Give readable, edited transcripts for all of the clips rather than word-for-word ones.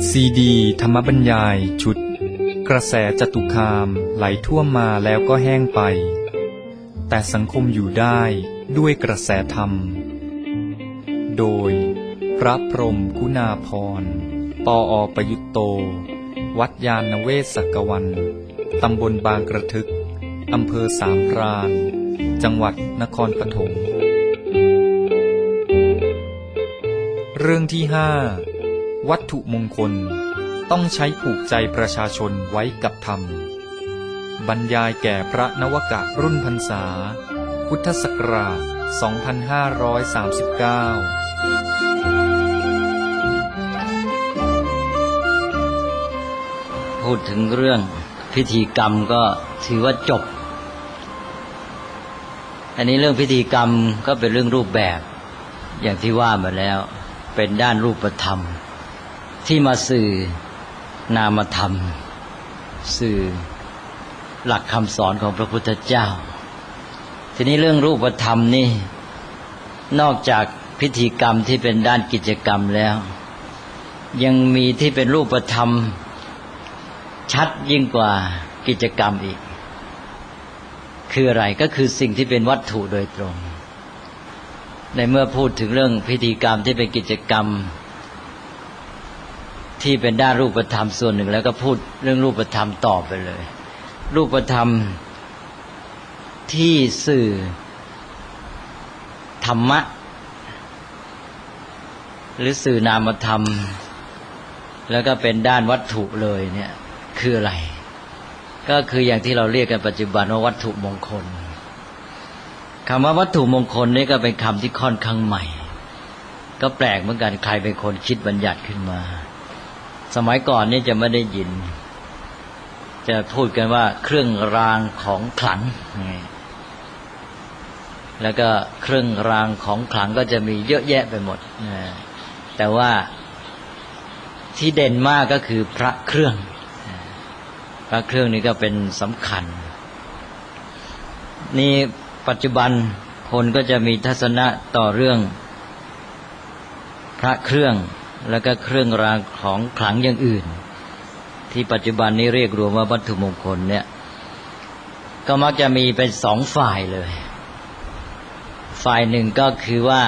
ซีดีธรรมบรรยายชุดกระแสจตุคามไหลท่วมมาแล้วก็แห้งไปแต่สังคมอยู่ได้ด้วยกระแสธรรมโดยพระพรหมคุณาภรณ์ปอ.ประยุตโตวัดยานเวศกวันตำบลบางกระทึกอำเภอสามพรานจังหวัดนครปฐมเรื่องที่5วัตถุมงคลต้องใช้ผูกใจประชาชนไว้กับธรรมบรรยายแก่พระนวกะรุ่นพรรษาพุทธศักราช 2539 พูดถึงเรื่องพิธีกรรมก็ถือว่าจบอันนี้เรื่องพิธีกรรมก็เป็นเรื่องรูปแบบอย่างที่ว่ามาแล้วเป็นด้านรูปธรรมที่มาสื่อนามธรรมสื่อหลักคำสอนของพระพุทธเจ้าทีนี้เรื่องรูปธรรมนี่นอกจากพิธีกรรมที่เป็นด้านกิจกรรมแล้วยังมีที่เป็นรูปธรรมชัดยิ่งกว่ากิจกรรมอีกคืออะไรก็คือสิ่งที่เป็นวัตถุโดยตรงในเมื่อพูดถึงเรื่องพิธีกรรมที่เป็นกิจกรรมที่เป็นด้านรูปธรรมส่วนหนึ่งแล้วก็พูดเรื่องรูปธรรมต่อไปเลยรูปธรรมที่สื่อธรรมะหรือสื่อนามธรรมแล้วก็เป็นด้านวัตถุเลยเนี่ยคืออะไรก็คืออย่างที่เราเรียกกันปัจจุบันว่าวัตถุมงคลคำว่าวัตถุมงคลนี่ก็เป็นคำที่ค่อนข้างใหม่ก็แปลกเหมือนกันใครเป็นคนคิดบัญญัติขึ้นมาสมัยก่อนนี่จะไม่ได้ยินจะพูดกันว่าเครื่องรางของขลังแล้วก็เครื่องรางของขลังก็จะมีเยอะแยะไปหมดแต่ว่าที่เด่นมากก็คือพระเครื่องพระเครื่องนี่ก็เป็นสำคัญนี่ปัจจุบันคนก็จะมีทัศนะต่อเรื่องพระเครื่องแล้วก็เครื่องรางของขลังอย่างอื่นที่ปัจจุบันนี้เรียกรวมว่าวัตถุมงคลเนี่ยก็มักจะมีเป็นสองฝ่ายเลยฝ่ายหนึ่งก็คือว่า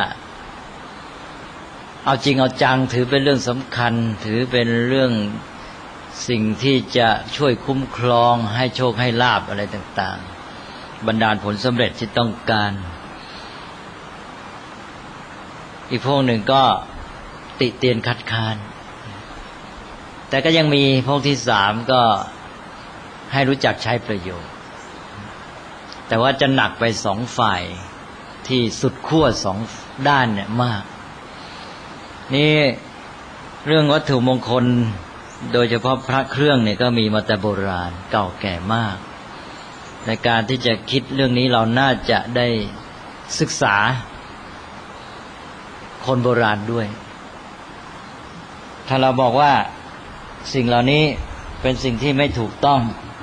เอาจริงเอาจังถือเป็นเรื่องสำคัญถือเป็นเรื่องสิ่งที่จะช่วยคุ้มครองให้โชคให้ลาภอะไรต่างๆบันดาลผลสำเร็จที่ต้องการอีกพวกหนึ่งก็ติเตียนคัดค้านแต่ก็ยังมีพวกที่สามก็ให้รู้จักใช้ประโยชน์แต่ว่าจะหนักไปสองฝ่ายที่สุดขั้วสองด้านเนี่ยมากนี่เรื่องวัตถุมงคลโดยเฉพาะพระเครื่องเนี่ยก็มีมาแต่โบราณเก่าแก่มากในการที่จะคิดเรื่องนี้เราน่าจะได้ศึกษาคนโบราณด้วยถ้าเราบอกว่าสิ่งเหล่านี้เป็นสิ่งที่ไม่ถูกต้อง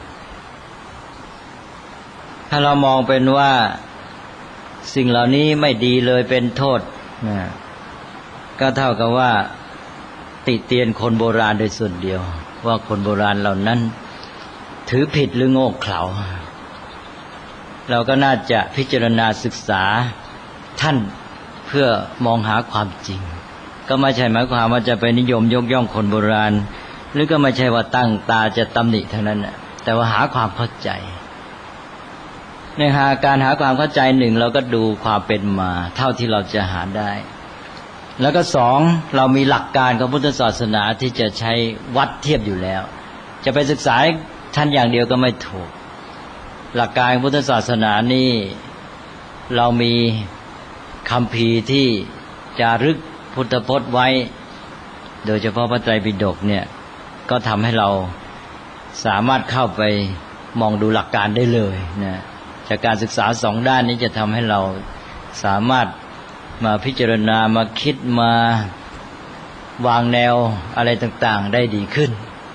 ถ้าเรามองเป็นว่าสิ่งเหล่านี้ไม่ดีเลยเป็นโทษก็เท่ากับว่าติเตียนคนโบราณโดยส่วนเดียวว่าคนโบราณเหล่านั้นถือผิดหรือโง่เขลาเราก็น่าจะพิจารณาศึกษาท่านเพื่อมองหาความจริงก็ไม่ใช่หมายความว่าจะไปนิยมยกย่องคนโบราณหรือก็ไม่ใช่ว่าตั้งตาจะตำหนิเท่านั้นแต่ว่าหาความเข้าใจในการหาความเข้าใจหนึ่งเราก็ดูความเป็นมาเท่าที่เราจะหาได้แล้วก็สองเรามีหลักการของพุทธศาสนาที่จะใช้วัดเทียบอยู่แล้วจะไปศึกษาท่านอย่างเดียวก็ไม่ถูกหลักการของพุทธศาสนานี่เรามีคัมภีร์ที่จารึกพุทธพจน์ไว้โดยเฉพาะพระไตรปิฎกเนี่ยก็ทำให้เราสามารถเข้าไปมองดูหลักการได้เลยนะจากการศึกษาสองด้านนี้จะทำให้เราสามารถมาพิจารณามาคิดมาวางแนวอะไรต่างๆได้ดีขึ้น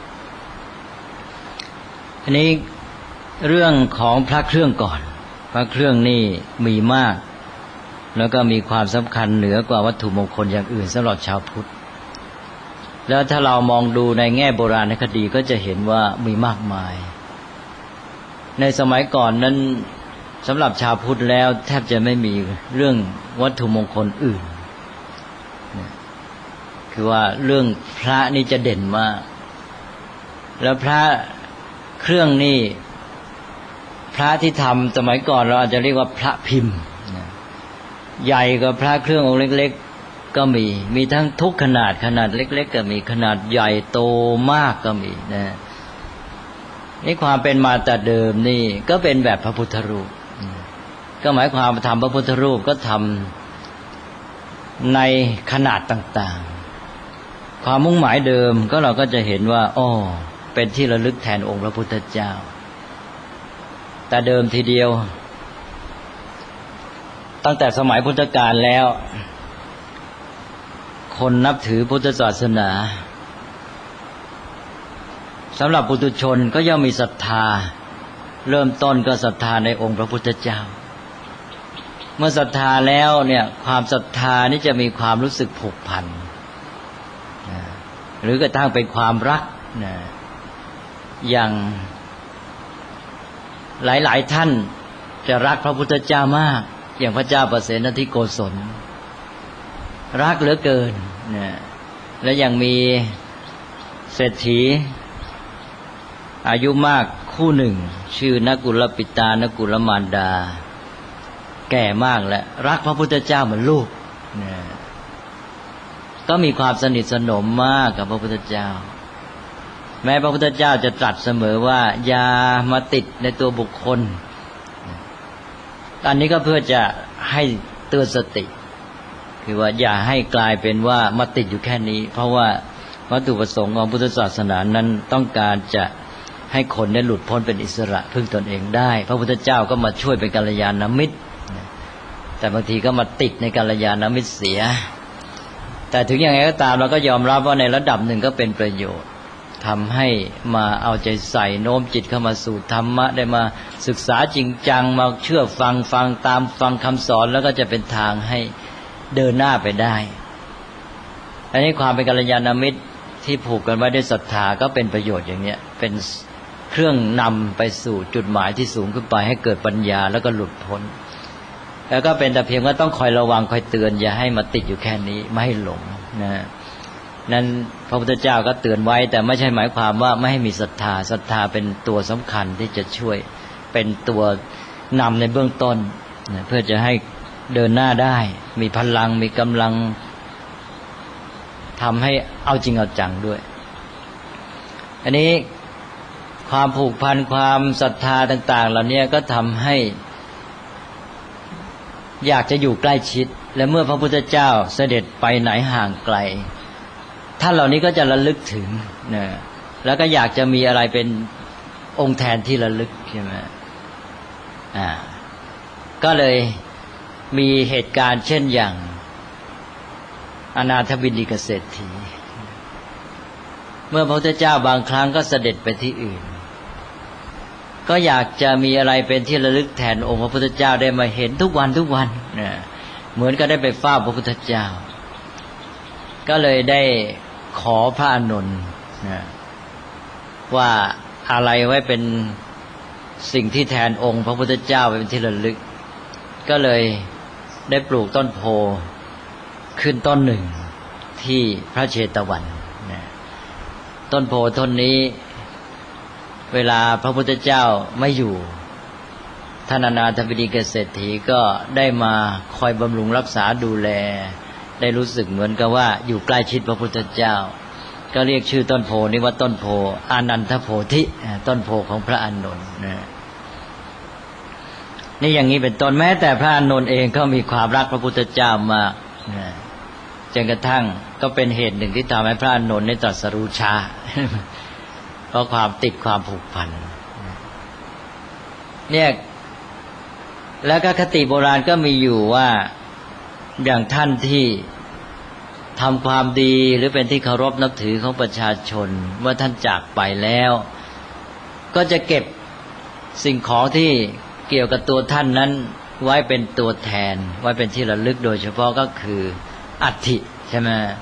อันนี้เรื่องของพระเครื่องก่อนพระเครื่องนี่มีมากแล้วก็มีความสำคัญเหนือกว่าวัตถุมงคลอย่างอื่นสำหรับชาวพุทธแล้วถ้าเรามองดูในแง่โบราณคดีก็จะเห็นว่ามีมากมายในสมัยก่อนนั้นสำหรับชาวพุทธแล้วแทบจะไม่มีเรื่องวัตถุมงคลอื่นคือว่าเรื่องพระนี่จะเด่นมากแล้วพระเครื่องนี่พระที่ทำสมัยก่อนเราอาจจะเรียกว่าพระพิมพ์ใหญ่กว่าพระเครื่ององค์เล็กๆก็มีทั้งทุกขนาดเล็กๆก็มีขนาดใหญ่โตมากก็มีนะนี่ความเป็นมาแต่เดิมนี่ก็เป็นแบบพระพุทธรูปก็หมายความว่าทำพระพุทธรูปก็ทำในขนาดต่างๆความมุ่งหมายเดิมก็เราก็จะเห็นว่าเป็นที่ระลึกแทนองค์พระพุทธเจ้าแต่เดิมทีเดียวตั้งแต่สมัยพุทธกาลแล้วคนนับถือพุทธศาสนาสำหรับปุถุชนก็ย่อมมีศรัทธาเริ่มต้นก็ศรัทธาในองค์พระพุทธเจ้าเมื่อศรัทธาแล้วเนี่ยความศรัทธานี้จะมีความรู้สึกผูกพันหรือกระทั่งเป็นความรักอย่างหลายๆท่านจะรักพระพุทธเจ้ามากอย่างพระเจ้าประเสนทิโกศลรักเหลือเกินและยังมีเศรษฐีอายุมากคู่หนึ่งชื่อนกุลปิตานกุลมารดาแก่มากแล้วรักพระพุทธเจ้าเหมือนลูกก็มีความสนิทสนมมากกับพระพุทธเจ้าแม้พระพุทธเจ้าจะตรัสเสมอว่าอย่ามาติดในตัวบุคคลอันนี้ก็เพื่อจะให้เตือนสติคือว่าอย่าให้กลายเป็นว่ามาติดอยู่แค่นี้เพราะว่าวัตถุประสงค์ของพุทธศาสนานั้นต้องการจะให้คนได้หลุดพ้นเป็นอิสระพึ่งตนเองได้พระพุทธเจ้าก็มาช่วยเป็นกัลยาณมิตรแต่บางทีก็มาติดในกัลยาณมิตรเสียแต่ถึงอย่างไรก็ตามเราก็ยอมรับว่าในระดับหนึ่งก็เป็นประโยชน์ทำให้มาเอาใจใส่โน้มจิตเข้ามาสู่ธรรมะได้มาศึกษาจริงจังมาเชื่อฟังตามฟังคำสอนแล้วก็จะเป็นทางให้เดินหน้าไปได้อันนี้ความเป็นกัลยาณมิตรที่ผูกกันไว้ด้วยศรัทธาก็เป็นประโยชน์อย่างเนี้ยเป็นเครื่องนำไปสู่จุดหมายที่สูงขึ้นไปให้เกิดปัญญาแล้วก็หลุดพ้นแล้วก็เป็นแต่เพียงว่าต้องคอยระวังคอยเตือนอย่าให้มาติดอยู่แค่นี้ไม่ให้หลงนั้นพระพุทธเจ้าก็เตือนไว้แต่ไม่ใช่หมายความว่าไม่ให้มีศรัทธาเป็นตัวสำคัญที่จะช่วยเป็นตัวนำในเบื้องต้นเพื่อจะให้เดินหน้าได้มีพลังมีกำลังทำให้เอาจริงเอาจังด้วยอันนี้ความผูกพันความศรัทธาต่างๆเหล่านี้ก็ทำให้อยากจะอยู่ใกล้ชิดและเมื่อพระพุทธเจ้าเสด็จไปไหนห่างไกลท่านเหล่านี้ก็จะระลึกถึงแล้วก็อยากจะมีอะไรเป็นองค์แทนที่ระลึกใช่ไหมก็เลยมีเหตุการณ์เช่นอย่างอนาถบิณฑิกเศรษฐีเมื่อพระพุทธเจ้าบางครั้งก็เสด็จไปที่อื่นก็อยากจะมีอะไรเป็นที่ระลึกแทนองค์พระพุทธเจ้าได้มาเห็นทุกวันเหมือนก็ได้ไปเฝ้าพระพุทธเจ้าก็เลยได้ขอพระอานนท์ว่าอะไรไว้เป็นสิ่งที่แทนองค์พระพุทธเจ้าเป็นที่ระลึกก็เลยได้ปลูกต้นโพขึ้นต้นหนึ่งที่พระเชตวันต้นโพต้นนี้เวลาพระพุทธเจ้าไม่อยู่ท่านอนาถบิณฑิกเศรษฐีก็ได้มาคอยบำรุงรักษาดูแลได้รู้สึกเหมือนกับว่าอยู่ใกล้ชิดพระพุทธเจ้าก็เรียกชื่อต้นโพนี้ว่าต้นโพอานันทโพธิต้นโพของพระอานนท์นี่อย่างนี้เป็นต้นแม้แต่พระอานนท์เองก็มีความรักพระพุทธเจ้ามากจนกระทั่งก็เป็นเหตุหนึ่งที่ทำให้พระอานนท์ได้ตรัสรู้ช้าเพราะความติดความผูกพันเนี่ยแล้วก็คติโบราณก็มีอยู่ว่าอย่างท่านที่ทำความดีหรือเป็นที่เคารพนับถือของประชาชนเมื่อท่านจากไปแล้วก็จะเก็บสิ่งของที่เกี่ยวกับตัวท่านนั้นไว้เป็นตัวแทนไว้เป็นที่ระลึกโดยเฉพาะก็คืออัฐิใช่ไหม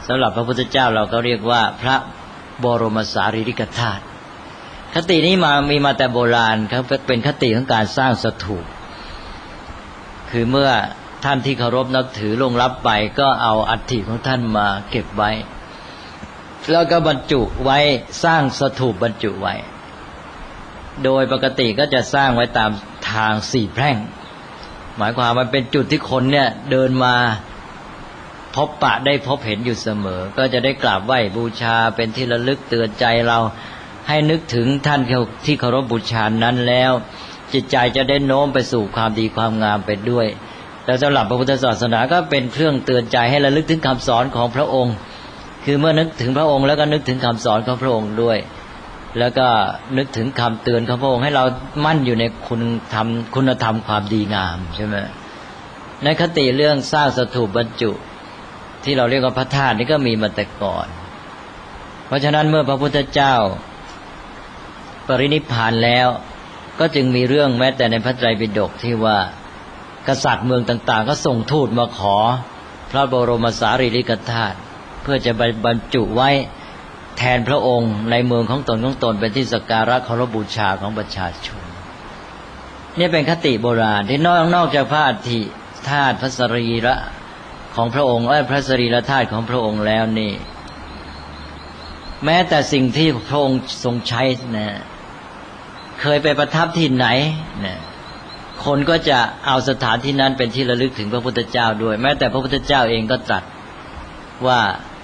สำหรับพระพุทธเจ้าเราก็เรียกว่าพระบรมสารีริกธาตุคตินี้มีมาแต่โบราณครับเป็นคติของการสร้างสถูปคือเมื่อท่านที่เคารพนับถือล่วงลับไปก็เอาอัฐิของท่านมาเก็บไว้แล้วก็บรรจุไว้สร้างสถูปบรรจุไว้โดยปกติก็จะสร้างไว้ตามทางสี่แพร่งหมายความมันเป็นจุดที่คนเนี่ยเดินมาพบปะได้พบเห็นอยู่เสมอก็จะได้กราบไหว้บูชาเป็นที่ระลึกเตือนใจเราให้นึกถึงท่านที่เคารพบูชานั้นแล้วจิตใจจะได้โน้มไปสู่ความดีความงามไปด้วยแล้วสำหรับพระพุทธศาสนาก็เป็นเครื่องเตือนใจให้ระลึกถึงคำสอนของพระองค์คือเมื่อนึกถึงพระองค์แล้วก็นึกถึงคำสอนของพระองค์ด้วยแล้วก็นึกถึงคำเตือนของพระองค์ให้เรามั่นอยู่ในคุณธรรมความดีงามใช่ไหมในคติเรื่องสร้างสถูปบรรจุที่เราเรียกว่าพระธาตุนี่ก็มีมาแต่ก่อนเพราะฉะนั้นเมื่อพระพุทธเจ้าปรินิพพานแล้วก็จึงมีเรื่องแม้แต่ในพระไตรปิฎกที่ว่ากษัตริย์เมืองต่างๆก็ส่งทูตมาขอพระบรมสารีริกธาตุเพื่อจะบรรจุไว้แทนพระองค์ในเมืองของตนเป็นที่สักการะเคารพบูชาของประชาชนนี่เป็นคติโบราณที่นอกจากพระอัฐิธาตุพระสรีระของพระองค์พระสรีระธาตุของพระองค์แล้วนี่แม้แต่สิ่งที่พระองค์ทรงใช้นะเคยไปประทับที่ไหนนะคนก็จะเอาสถานที่นั้นเป็นที่ระลึกถึงพระพุทธเจ้าด้วยแม้แต่พระพุทธเจ้าเองก็ตรัสว่า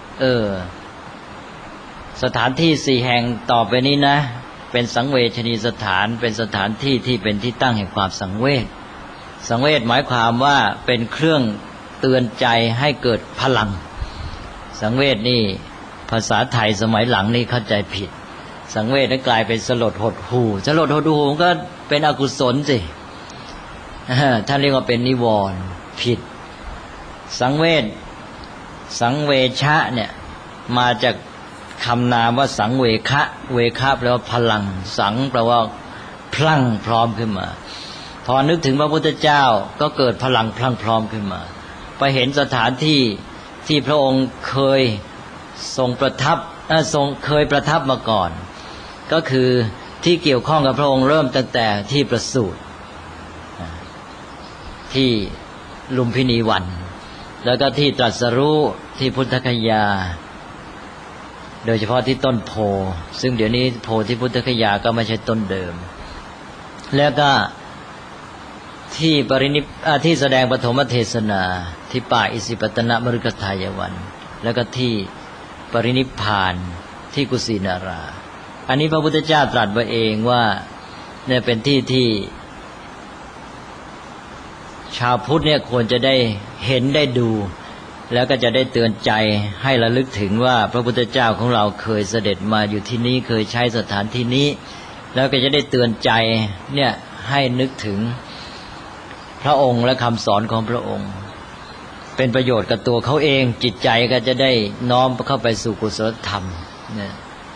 สถานที่สี่แห่งต่อไปนี้นะเป็นสังเวชนีสถานเป็นสถานที่ที่เป็นที่ตั้งแห่งความสังเวชสังเวชหมายความว่าเป็นเครื่องเตือนใจให้เกิดพลังสังเวชนี่ภาษาไทยสมัยหลังนี่เข้าใจผิดสังเวชนั้นกลายเป็นสลดหดหู่สลดหดหู่ก็เป็นอกุศลสิท่านเรียกว่าเป็นนิวรณ์ผิดสังเวชสังเวชะเนี่ยมาจากคำนามว่าสังเวคะเวคะแปลว่าพลังสังแปลว่าพลั่งพร้อมขึ้นมาพอนึกถึงพระพุทธเจ้าก็เกิดพลังพลั่งพร้อมขึ้นมาไปเห็นสถานที่ที่พระองค์เคยทรงประทับเคยประทับมาก่อนก็คือที่เกี่ยวข้องกับพระองค์เริ่มตั้งแต่ที่ประสูติที่ลุมพินีวันแล้วก็ที่ตรัสรู้ที่พุทธคยาโดยเฉพาะที่ต้นโพซึ่งเดี๋ยวนี้โพที่พุทธคยาก็ไม่ใช่ต้นเดิมแล้วก็ที่ที่แสดงปฐมเทศนาที่ป่าอิสิปตนมฤคทายวันแล้วก็ที่ปรินิพพานที่กุสินาราอันนี้พระพุทธเจ้าตรัสไว้เองว่าเนี่ยเป็นที่ที่ชาวพุทธเนี่ยควรจะได้เห็นได้ดูแล้วก็จะได้เตือนใจให้ระลึกถึงว่าพระพุทธเจ้าของเราเคยเสด็จมาอยู่ที่นี้เคยใช้สถานที่นี้แล้วก็จะได้เตือนใจเนี่ยให้นึกถึงพระองค์และคำสอนของพระองค์เป็นประโยชน์กับตัวเขาเองจิตใจก็จะได้น้อมเข้าไปสู่กุศลธรรมเนี่ย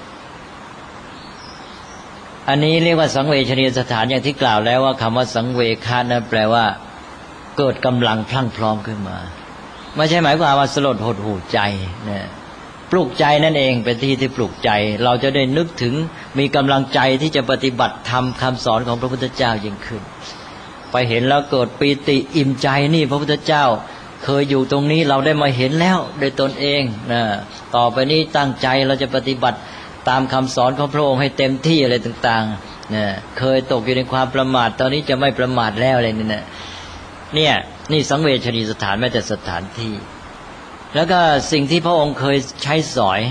อันนี้เรียกว่าสังเวชนียสถานอย่างที่กล่าวแล้วว่าคำว่าสังเวคะนั้นแปลว่าเกิดกำลังพลั่งพร้อมขึ้นมาไม่ใช่หมายความว่าสลดหดหู่ใจนะปลุกใจนั่นเองเป็นที่ที่ปลุกใจเราจะได้นึกถึงมีกำลังใจที่จะปฏิบัติธรรมคำสอนของพระพุทธเจ้ายิ่งขึ้นไปเห็นแล้วเกิดปีติอิ่มใจนี่พระพุทธเจ้าเคยอยู่ตรงนี้เราได้มาเห็นแล้วโดยตนเองนะต่อไปนี้ตั้งใจเราจะปฏิบัติตามคำสอนของพระองค์ให้เต็มที่อะไรต่างๆนะเคยตกอยู่ในความประมาทตอนนี้จะไม่ประมาทแล้วอะไรนี่นะเนี่ยนี่สังเวชนีสถานแม้แต่สถานที่แล้วก็สิ่งที่พระองค์เคยใช้สอย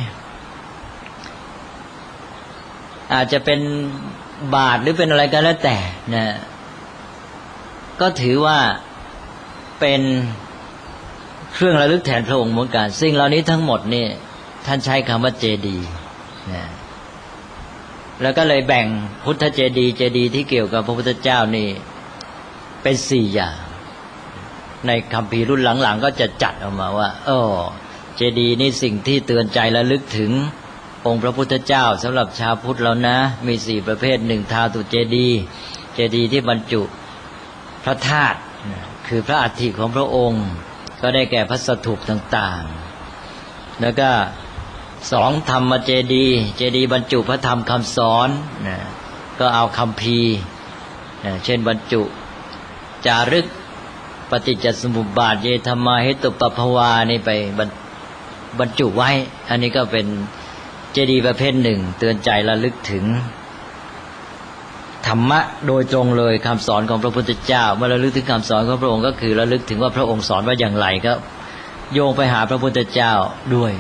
อาจจะเป็นบาตรหรือเป็นอะไรก็แล้วแต่นะก็ถือว่าเป็นเครื่องระลึกแทนพระองค์เหมือนกันสิ่งเหล่านี้ทั้งหมดนี่ท่านใช้คำว่าเจดีย์นะแล้วก็เลยแบ่งพุทธเจดีย์เจดีย์ที่เกี่ยวกับพระพุทธเจ้านี่เป็น4อย่างในคัมภีร์รุ่นหลังๆก็จะจัดออกมาว่าเจดีย์นี่สิ่งที่เตือนใจระลึกถึงองค์พระพุทธเจ้าสำหรับชาวพุทธแล้วนะมี4ประเภท1ทาตุเจดีย์เจดีย์ที่บรรจุพระธาตุคือพระอัฐิของพระองค์ก็ได้แก่พระสถูปต่างๆแล้วก็สองธรรมเจดีย์เจดีย์บรรจุพระธรรมคำสอนนะก็เอาคัมภีร์นะเช่นบรรจุจารึกปฏิจจสมุปบาทเยธรรมาเหตุปปภวานี่ไปบรรจุไว้อันนี้ก็เป็นเจดีย์ประเภทหนึ่งเตือนใจระลึกถึงธรรมะโดยตรงเลยคำสอนของพระพุทธเจ้าเมื่อระลึกถึงคำสอนของพระองค์ก็คือระลึกถึงว่าพระองค์สอนว่าอย่างไรก็โยงไปหาพระพุทธเจ้าด้วย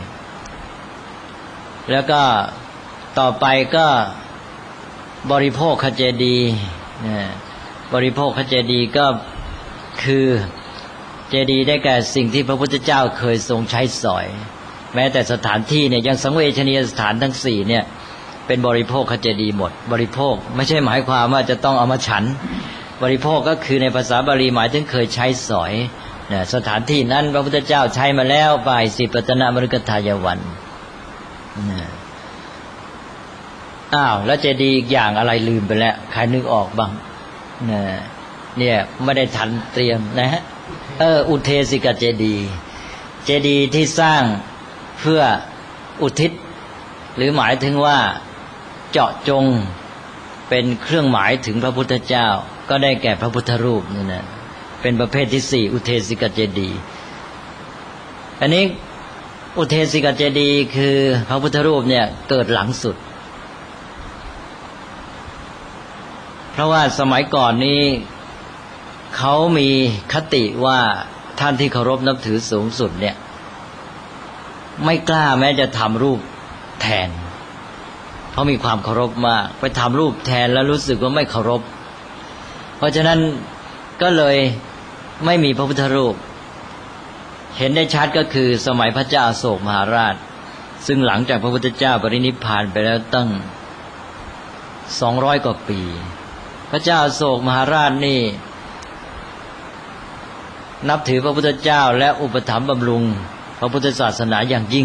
แล้วก็ต่อไปก็บริโภคเจดีย์บริโภคเจดีย์ก็คือเจดีย์ได้แก่สิ่งที่พระพุทธเจ้าเคยทรงใช้สอยแม้แต่สถานที่เนี่ยยังสังเวชนียสถานทั้ง4เนี่ยเป็นบริโภคเจดีย์หมดบริโภคไม่ใช่หมายความว่าจะต้องเอามาฉันบริโภคก็คือในภาษาบาลีหมายถึงเคยใช้สอยสถานที่นั้นพระพุทธเจ้าใช้มาแล้วบ่าย10ปัตตนมฤคทายวันแล้วเจดีย์อีกอย่างอะไรลืมไปแล้วใครนึกออกบ้างเนี่ยไม่ได้ทันเตรียมนะฮะอุเทสิกเจดีย์เจดีย์ที่สร้างเพื่ออุทิศหรือหมายถึงว่าเจาะจงเป็นเครื่องหมายถึงพระพุทธเจ้าก็ได้แก่พระพุทธรูปนี่นะเป็นประเภทที่4อุเทสิกเจดีย์อันนี้อุเทสิกเจดีย์คือพระพุทธรูปเนี่ยเกิดหลังสุดเพราะว่าสมัยก่อนนี้เขามีคติว่าท่านที่เคารพนับถือสูงสุดเนี่ยไม่กล้าแม้จะทำรูปแทนเพราะมีความเคารพมากไปทำรูปแทนแล้วรู้สึกว่าไม่เคารพเพราะฉะนั้นก็เลยไม่มีพระพุทธรูปเห็นได้ชัดก็คือสมัยพระเจ้าอโศกมหาราชซึ่งหลังจากพระพุทธเจ้าปรินิพพานไปแล้วตั้ง200 กว่าปีพระเจ้าอโศกมหาราชนี่นับถือพระพุทธเจ้าและอุปถัมภ์บำรุงพระพุทธศาสนาอย่างยิ่ง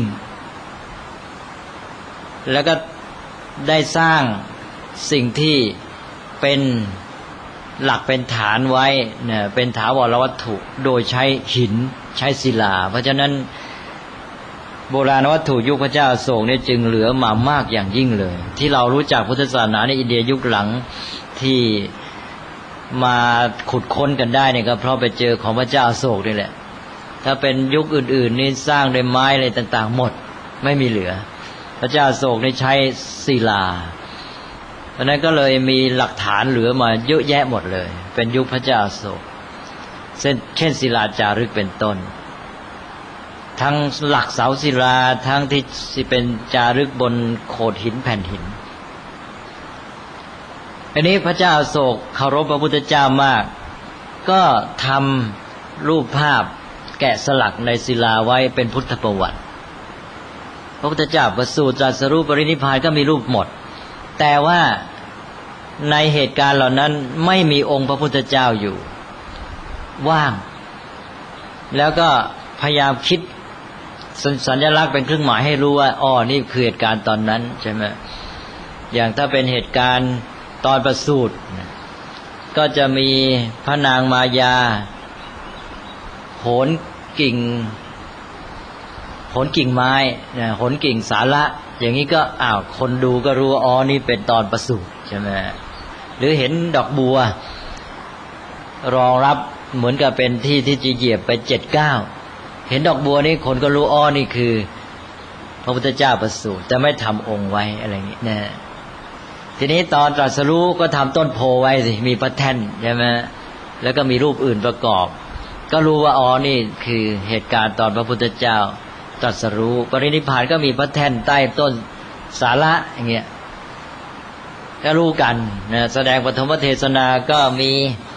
แล้วก็ได้สร้างสิ่งที่เป็นหลักเป็นฐานไว้เนี่ยเป็นถาวรวัตถุโดยใช้หินใช้ศิลาเพราะฉะนั้นโบราณวัตถุยุคพระเจ้าอโศกเนี่ยจึงเหลือมามากอย่างยิ่งเลยที่เรารู้จักพุทธศาสนาในอินเดียยุคหลังที่มาขุดค้นกันได้เนี่ยก็เพราะไปเจอของพระเจ้าอโศกนี่แหละถ้าเป็นยุคอื่นๆนี่สร้างด้วยไม้อะไรต่างๆหมดไม่มีเหลือพระเจ้าอโศกนี่ใช้ศิลาเพราะนั้นก็เลยมีหลักฐานเหลือมาเยอะแยะหมดเลยเป็นยุคพระเจ้าอโศกเช่นศิลาจารึกเป็นต้นทั้งหลักเสาศิลาทั้งที่เป็นจารึกบนโขดหินแผ่นหินอันนี้พระเจ้าอโศกเคารพพระพุทธเจ้ามากก็ทำรูปภาพแกะสลักในศิลาไว้เป็นพุทธประวัติพระพุทธเจ้าประสูติตรัสรู้ปรินิพพานก็มีรูปหมดแต่ว่าในเหตุการณ์เหล่านั้นไม่มีองค์พระพุทธเจ้าอยู่ว่างแล้วก็พยายามคิดสัญลักษณ์เป็นเครื่องหมายให้รู้ว่านี่คือเหตุการณ์ตอนนั้นใช่ไหมอย่างถ้าเป็นเหตุการณ์ตอนประสูติก็จะมีพระนางมายาโหนกิ่งไม้โหนกิ่งสาระอย่างนี้ก็คนดูก็รู้ว่านี่เป็นตอนประสูติใช่ไหมหรือเห็นดอกบัวรองรับเหมือนกับเป็นที่ที่จะเหยียบไป7-9เห็นดอกบัวนี่คนก็รู้นี่คือพระพุทธเจ้าประสูติแต่ไม่ทำองค์ไว้อะไรอย่างนี้นะทีนี้ตอนตรัสรู้ก็ทำต้นโพไว้สิมีพระแท่นใช่ไหมแล้วก็มีรูปอื่นประกอบก็รู้ว่านี่คือเหตุการณ์ตอนพระพุทธเจ้าตรัสรู้ปรินิพพานก็มีพระแท่นใต้ต้นสาระอย่างเงี้ยก็รู้กันนะแสดงปฐมเทศนาก็มี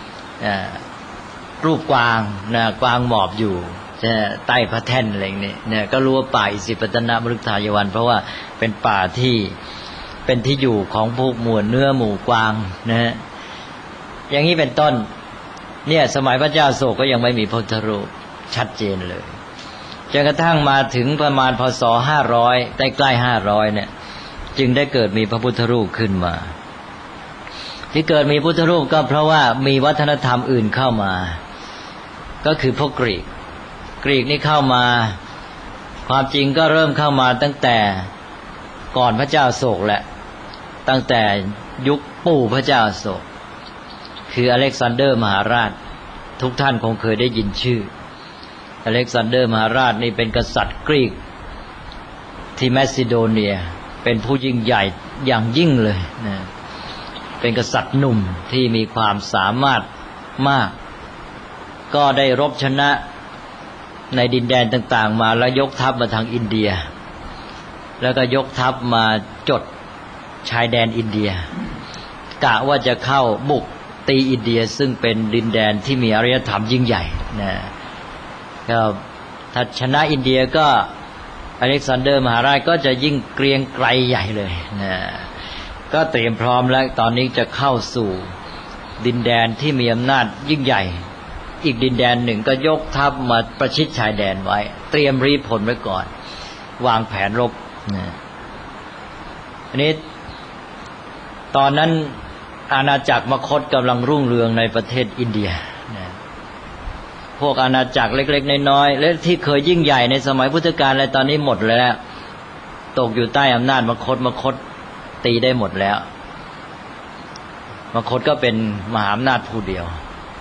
รูปกวางนะกวางหมอบอยู่ใต้พระแท่นอะไรอย่างนี้เนี่ยก็รู้ว่าป่าอิสิปตนมฤคทายวันเพราะว่าเป็นป่าที่เป็นที่อยู่ของพวกหมู่เนื้อหมู่กวางนะฮะอย่างนี้เป็นต้นเนี่ยสมัยพระเจ้าอโศกก็ยังไม่มีพระพุทธรูปชัดเจนเลยจนกระทั่งมาถึงประมาณพ.ศ. 500ใกล้ๆ500เนี่ยจึงได้เกิดมีพระพุทธรูปขึ้นมาที่เกิดมีพุทธรูปก็เพราะว่ามีวัฒนธรรมอื่นเข้ามาก็คือพวกกรีกนี่เข้ามาความจริงก็เริ่มเข้ามาตั้งแต่ก่อนพระเจ้าอโศกแหละตั้งแต่ยุคปู่พระเจ้าอโศกคืออเล็กซานเดอร์มหาราชทุกท่านคงเคยได้ยินชื่ออเล็กซานเดอร์มหาราชนี่เป็นกษัตริย์กรีกที่แมซิโดเนียเป็นผู้ยิ่งใหญ่อย่างยิ่งเลยนะเป็นกษัตริย์หนุ่มที่มีความสามารถมากก็ได้รบชนะในดินแดนต่างๆมาแล้วยกทัพมาทางอินเดียแล้วก็ยกทัพมาจดชายแดนอินเดียกะว่าจะเข้าบุกตีอินเดียซึ่งเป็นดินแดนที่มีอารยธรรมยิ่งใหญ่นะก็ถ้าชนะอินเดียก็อเล็กซานเดอร์มหาราชก็จะยิ่งเกรียงไกรใหญ่เลยนะก็เตรียมพร้อมแล้วตอนนี้จะเข้าสู่ดินแดนที่มีอำนาจยิ่งใหญ่อีกดินแดนหนึ่งก็ยกทัพมาประชิดชายแดนไว้เตรียมรีผลไว้ก่อนวางแผนรบนะอันนี้ตอนนั้นอาณาจักรมคธกำลังรุ่งเรืองในประเทศอินเดียนะพวกอาณาจักรเล็กๆน้อยๆและที่เคยยิ่งใหญ่ในสมัยพุทธกาลอะไรตอนนี้หมดแล้วตกอยู่ใต้อำนาจมคธตีได้หมดแล้วมคธก็เป็นมหาอำนาจผู้เดียว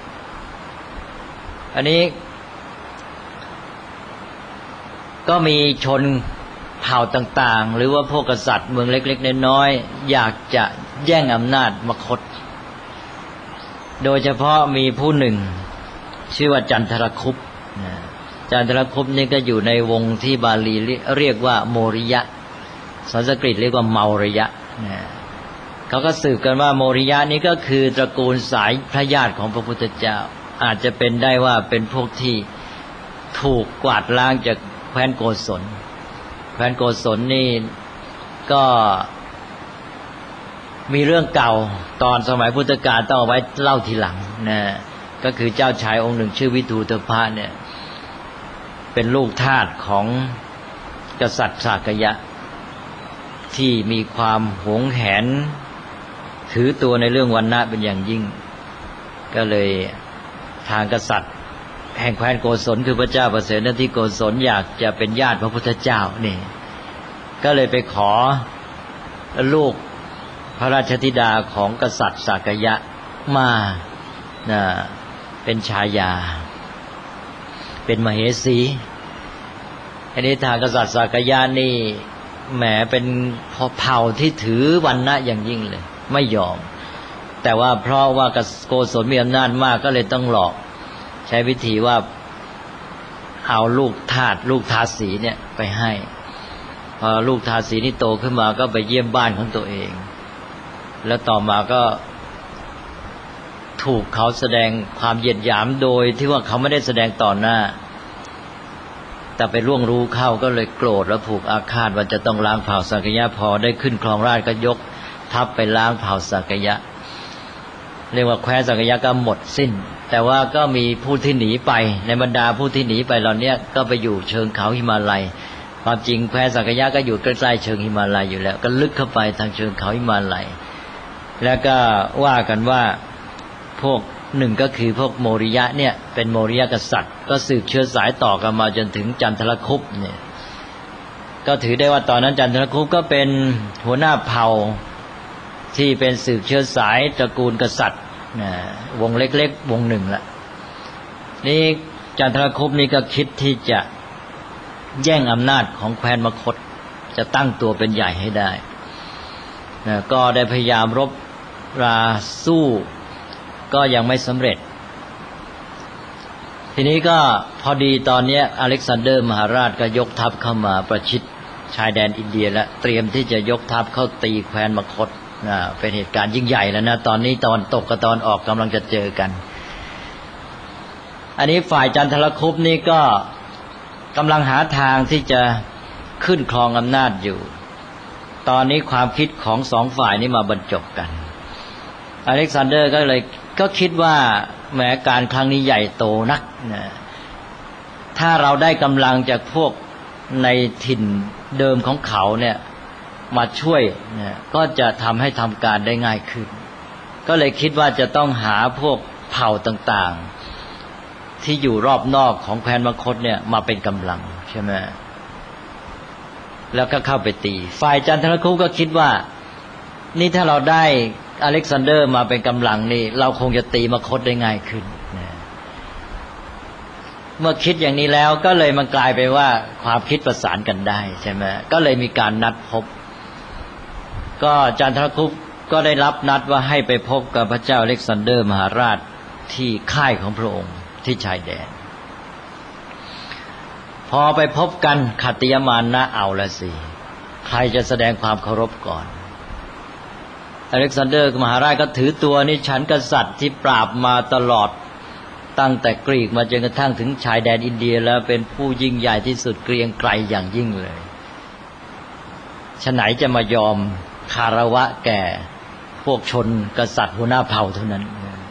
อันนี้ก็มีชนเผ่าต่างๆหรือว่าพวกกษัตริย์เมืองเล็กๆน้อยๆอยากจะแย่งอำนาจมคธโดยเฉพาะมีผู้หนึ่งชื่อว่าจันทรคุปต์จันทรคุปต์นี่ก็อยู่ในวงที่บาลีเรียกว่าโมริยะสันสกฤตเรียกว่าเมาริยะเขาก็สืบกันว่าโมริยะนี้ก็คือตระกูลสายพระญาติของพระพุทธเจ้าอาจจะเป็นได้ว่าเป็นพวกที่ถูกกวาดล้างจากแคว้นโกศลแคว้นโกศลนี่ก็มีเรื่องเก่าตอนสมัยพุทธกาลต้องเอาไว้เล่าทีหลังนะก็คือเจ้าชายองค์หนึ่งชื่อวิทูตภะเนี่ยเป็นลูกทาสของกษัตริย์สากยะที่มีความหวงแหนถือตัวในเรื่องวรรณะเป็นอย่างยิ่งก็เลยทางกษัตริย์แห่งแคว้นโกศลคือพระเจ้าประเสนทิโกศลอยากจะเป็นญาติพระพุทธเจ้านี่ก็เลยไปขอลูกพระราชธิดาของกษัตริย์สากยะมาเป็นชายาเป็นมเหสีอันนี้ทางกษัตริย์สากยะนี่แหมเป็นเผ่าที่ถือวรรณะอย่างยิ่งเลยไม่ยอมแต่ว่าเพราะว่าโกศลมีอำนาจมากก็เลยต้องหลอกใช้วิธีว่าเอาลูกทาสีเนี่ยไปให้พอลูกทาสีนี่โตขึ้นมาก็ไปเยี่ยมบ้านของตัวเองแล้วต่อมาก็ถูกเขาแสดงความเหยียดหยามโดยที่ว่าเขาไม่ได้แสดงต่อหน้าแต่ไปล่วงรู้เข้าก็เลยโกรธแล้วผูกอาฆาตว่าจะต้องล้างเผ่าสากยะพอได้ขึ้นครองราชย์ก็ยกทัพไปล้างเผ่าสากยะเรียกว่าแคว้นสากยะก็หมดสิ้นแต่ว่าก็มีผู้ที่หนีไปในบรรดาผู้ที่หนีไปเหล่านี้ก็ไปอยู่เชิงเขาหิมาลัยความจริงแคว้นสากยะก็อยู่ใกล้ๆเชิงหิมาลัยอยู่แล้วก็ลึกเข้าไปทางเชิงเขาหิมาลัยแล้วก็ว่ากันว่าพวกหนึ่งก็คือพวกโมริยะเนี่ยเป็นโมริยะกษัตริย์ก็สืบเชื้อสายต่อกันมาจนถึงจันทรคุปต์เนี่ยก็ถือได้ว่าตอนนั้นจันทรคุปต์ก็เป็นหัวหน้าเผ่าที่เป็นสืบเชื้อสายตระกูลกษัตริย์วงเล็กๆวงหนึ่งละนี่จันทรคุปต์นี่ก็คิดที่จะแย่งอำนาจของแคว้นมคธจะตั้งตัวเป็นใหญ่ให้ได้ก็ได้พยายามรบราสู้ก็ยังไม่สำเร็จทีนี้ก็พอดีตอนนี้อเล็กซานเดอร์มหาราชก็ยกทัพเข้ามาประชิดชายแดนอินเดียและเตรียมที่จะยกทัพเข้าตีแคว้นมคธเป็นเหตุการณ์ยิ่งใหญ่แล้วนะตอนนี้ตอนตกกับตอนออกกำลังจะเจอกันอันนี้ฝ่ายจันทรคุปต์นี่ก็กำลังหาทางที่จะขึ้นครองอำนาจอยู่ตอนนี้ความคิดของสองฝ่ายนี้มาบรรจบกันอเล็กซานเดอร์ก็คิดว่าแม้การครั้งนี้ใหญ่โตนักถ้าเราได้กำลังจากพวกในถิ่นเดิมของเขาเนี่ยมาช่วยก็จะทำให้ทำการได้ง่ายขึ้นก็เลยคิดว่าจะต้องหาพวกเผ่าต่างๆที่อยู่รอบนอกของแคว้นมคธเนี่ยมาเป็นกำลังใช่ไหมแล้วก็เข้าไปตีฝ่ายจันทรคุปก็คิดว่านี่ถ้าเราได้อเล็กซานเดอร์มาเป็นกำลังนี่เราคงจะตีมคธได้ง่ายขึ้นเมื่อคิดอย่างนี้แล้วก็เลยมันกลายไปว่าความคิดประสานกันได้ใช่ไหมก็เลยมีการนัดพบก็จันทรคุปก็ได้รับนัดว่าให้ไปพบกับพระเจ้าอเล็กซานเดอร์มหาราชที่ค่ายของพระองค์ที่ชายแดนพอไปพบกันขัตติยมานะเอาละสิใครจะแสดงความเคารพก่อนอเล็กซานเดอร์มหาราชก็ถือตัวนี่ฉันกษัตริย์ที่ปราบมาตลอดตั้งแต่กรีกมาจนกระทั่งถึงชายแดนอินเดียแล้วเป็นผู้ยิ่งใหญ่ที่สุดเกรียงไกรอย่างยิ่งเลยฉะไหนจะมายอมคารวะแก่พวกชนกษัตริย์หัวหน้าเผ่าเท่านั้น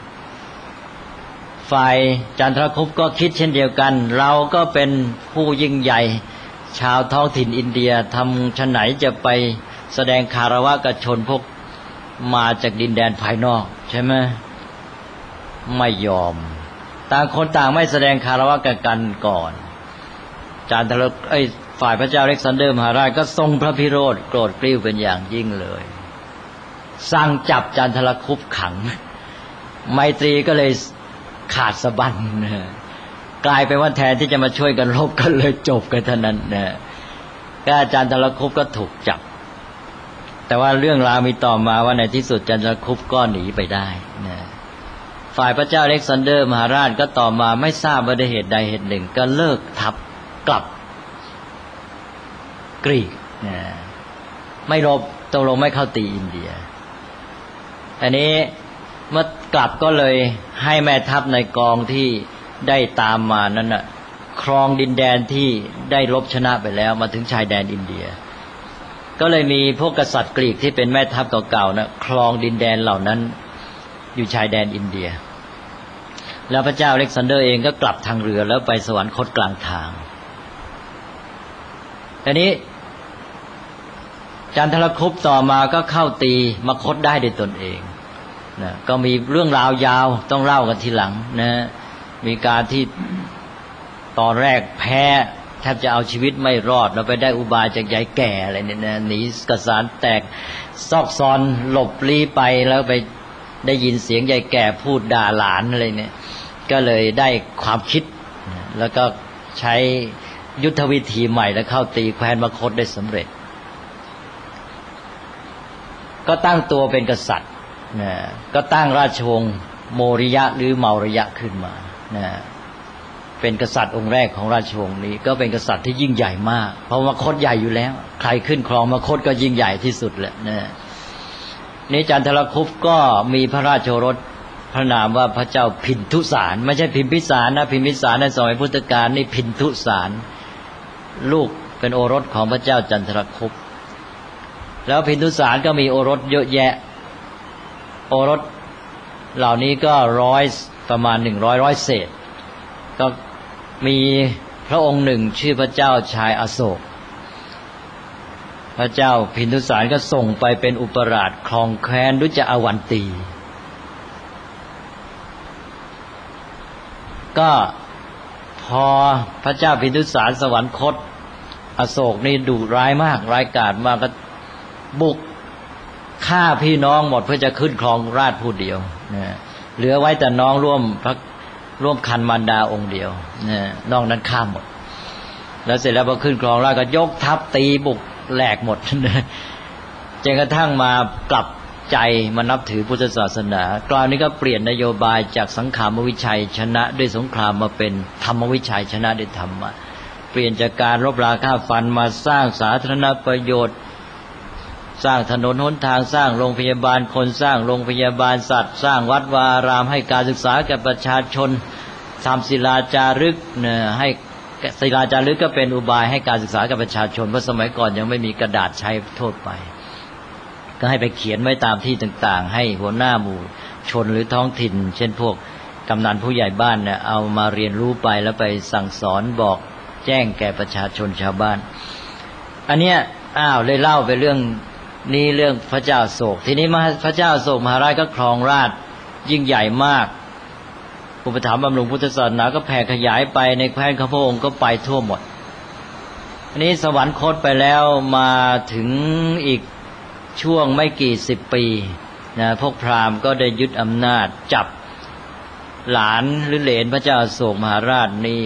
ฝ่ายจันทรคุปก็คิดเช่นเดียวกันเราก็เป็นผู้ยิ่งใหญ่ชาวท้องถิ่นอินเดียทำฉะไหนจะไปแสดงคารวะกับชนพวกมาจากดินแดนภายนอกใช่ไหมไม่ยอมต่างคนต่างไม่แสดงคารวะกันก่อนจันทรฝ่ายพระเจ้าอเล็กซานเดอร์มหาราชก็ทรงพระพิโรธโกรธกริ้วเป็นอย่างยิ่งเลยสั่งจับจันทรคุปขังไมตรีก็เลยขาดสะบั้นกลายเป็นว่าแทนที่จะมาช่วยกันรบกันเลยจบกันเท่านั้นนะก็จันทรคุปก็ถูกจับแต่ว่าเรื่องราวมีต่อมาว่าในที่สุดจันทรคุปก็หนีไปได้นะฝ่ายพระเจ้าอเล็กซานเดอร์มหาราชก็ต่อมาไม่ทราบว่าด้วยเหตุใดเหตุหนึ่งก็เลิกทัพกลับกรีกนะไม่รบตกลงไม่เข้าตีอินเดียอันนี้เมื่อกลับก็เลยให้แม่ทัพในกองที่ได้ตามมานั้นน่ะครองดินแดนที่ได้รบชนะไปแล้วมาถึงชายแดนอินเดียก็เลยมีพวกกษัตริย์กรีกที่เป็นแม่ทัพเก่าๆนะครองดินแดนเหล่านั้นอยู่ชายแดนอินเดียแล้วพระเจ้าอเล็กซานเดอร์เองก็กลับทางเรือแล้วไปสวรรคตกลางทางอันนี้จันทรคุปต่อมาก็เข้าตีมคธได้ด้วยตนเองนะก็มีเรื่องราวยาวต้องเล่ากันทีหลังนะมีการที่ตอนแรกแพ้แทบจะเอาชีวิตไม่รอดแล้วไปได้อุบายจากยายแก่อะไรเนี่ยนะหนีกสารแตกซอกซอนหลบลี้ไปแล้วไปได้ยินเสียงยายแก่พูดด่าหลานอะไรเนี่ยก็เลยได้ความคิดแล้วก็ใช้ยุทธวิธีใหม่แล้วเข้าตีแคว้นมคธได้สำเร็จก็ตั้งตัวเป็นกษัตริย์นะก็ตั้งราชวงศ์โมริยะหรือเมาริยะขึ้นมานะเป็นกษัตริย์องค์แรกของราชวงศ์นี้ก็เป็นกษัตริย์ที่ยิ่งใหญ่มากเพราะมคธใหญ่อยู่แล้วใครขึ้นครองมคธก็ยิ่งใหญ่ที่สุดแหละนะนี่จันทรคุปก็มีพระราชโอรสพระนามว่าพระเจ้าพินทุสารไม่ใช่พิมพิสารนะพิมพิสารในสมัยพุทธกาลนี่พินทุสารลูกเป็นโอรสของพระเจ้าจันทรคุปแล้วพินทุสารก็มีโอรสเยอะแยะโอรสเหล่านี้ก็ประมาณ100เศษก็มีพระองค์หนึ่งชื่อพระเจ้าชายอโศกพระเจ้าพินทุสารก็ส่งไปเป็นอุปราชครองแคว้นดุจอวันตีก็พอพระเจ้าพินทุสารสวรรคตอโศกนี่ดุร้ายมากร้ายกาจมากก็บุกฆ่าพี่น้องหมดเพื่อจะขึ้นครองราชย์ผู้เดียวนะเหลือไว้แต่น้องร่วมคันมารดาองค์เดียวนะนอกนั้นฆ่าหมดแล้วเสร็จแล้วพอขึ้นครองราชย์ก็ยกทัพตีบุกแหลกหมดนะจนกระทั่งมากลับใจมานับถือพุทธศาสนากล่าวนี้ก็เปลี่ยนนโยบายจากสังขารวิชัยชนะด้วยสงครามมาเป็นธรรมวิชัยชนะด้วยธรรมะเปลี่ยนจากการรบราฆ่าฟันมาสร้างสาธารณประโยชน์สร้างถนนหนทางสร้างโรงพยาบาลคนสร้างโรงพยาบาลสัตว์สร้างวัดวาอารามให้การศึกษาแก่ประชาชนทำศิลาจารึกให้ศิลาจารึกก็เป็นอุบายให้การศึกษาแก่ประชาชนเพราะสมัยก่อนยังไม่มีกระดาษใช้โทษไปก็ให้ไปเขียนไว้ตามที่ต่างๆให้หัวหน้าหมู่ชนหรือท้องถิ่นเช่นพวกกำนันผู้ใหญ่บ้านเนี่ยเอามาเรียนรู้ไปแล้วไปสั่งสอนบอกแจ้งแก่ประชาชนชาวบ้านอันเนี้ยเลยเล่าไปเรื่องนี้เรื่องพระเจ้าอโศกทีนี้พระเจ้าอโศกมหาราชก็ครองราชย์ยิ่งใหญ่มากอุปถัมภ์บำรุงพุทธศาสนาก็แผ่ขยายไปในแคว้นของพระองค์ก็ไปทั่วหมดอันนี้สวรรคตไปแล้วมาถึงอีกช่วงไม่กี่สิบปีนะพวกพราหมณ์ก็ได้ยึดอำนาจจับหลานหรือเหลนพระเจ้าอโศกมหาราชนี้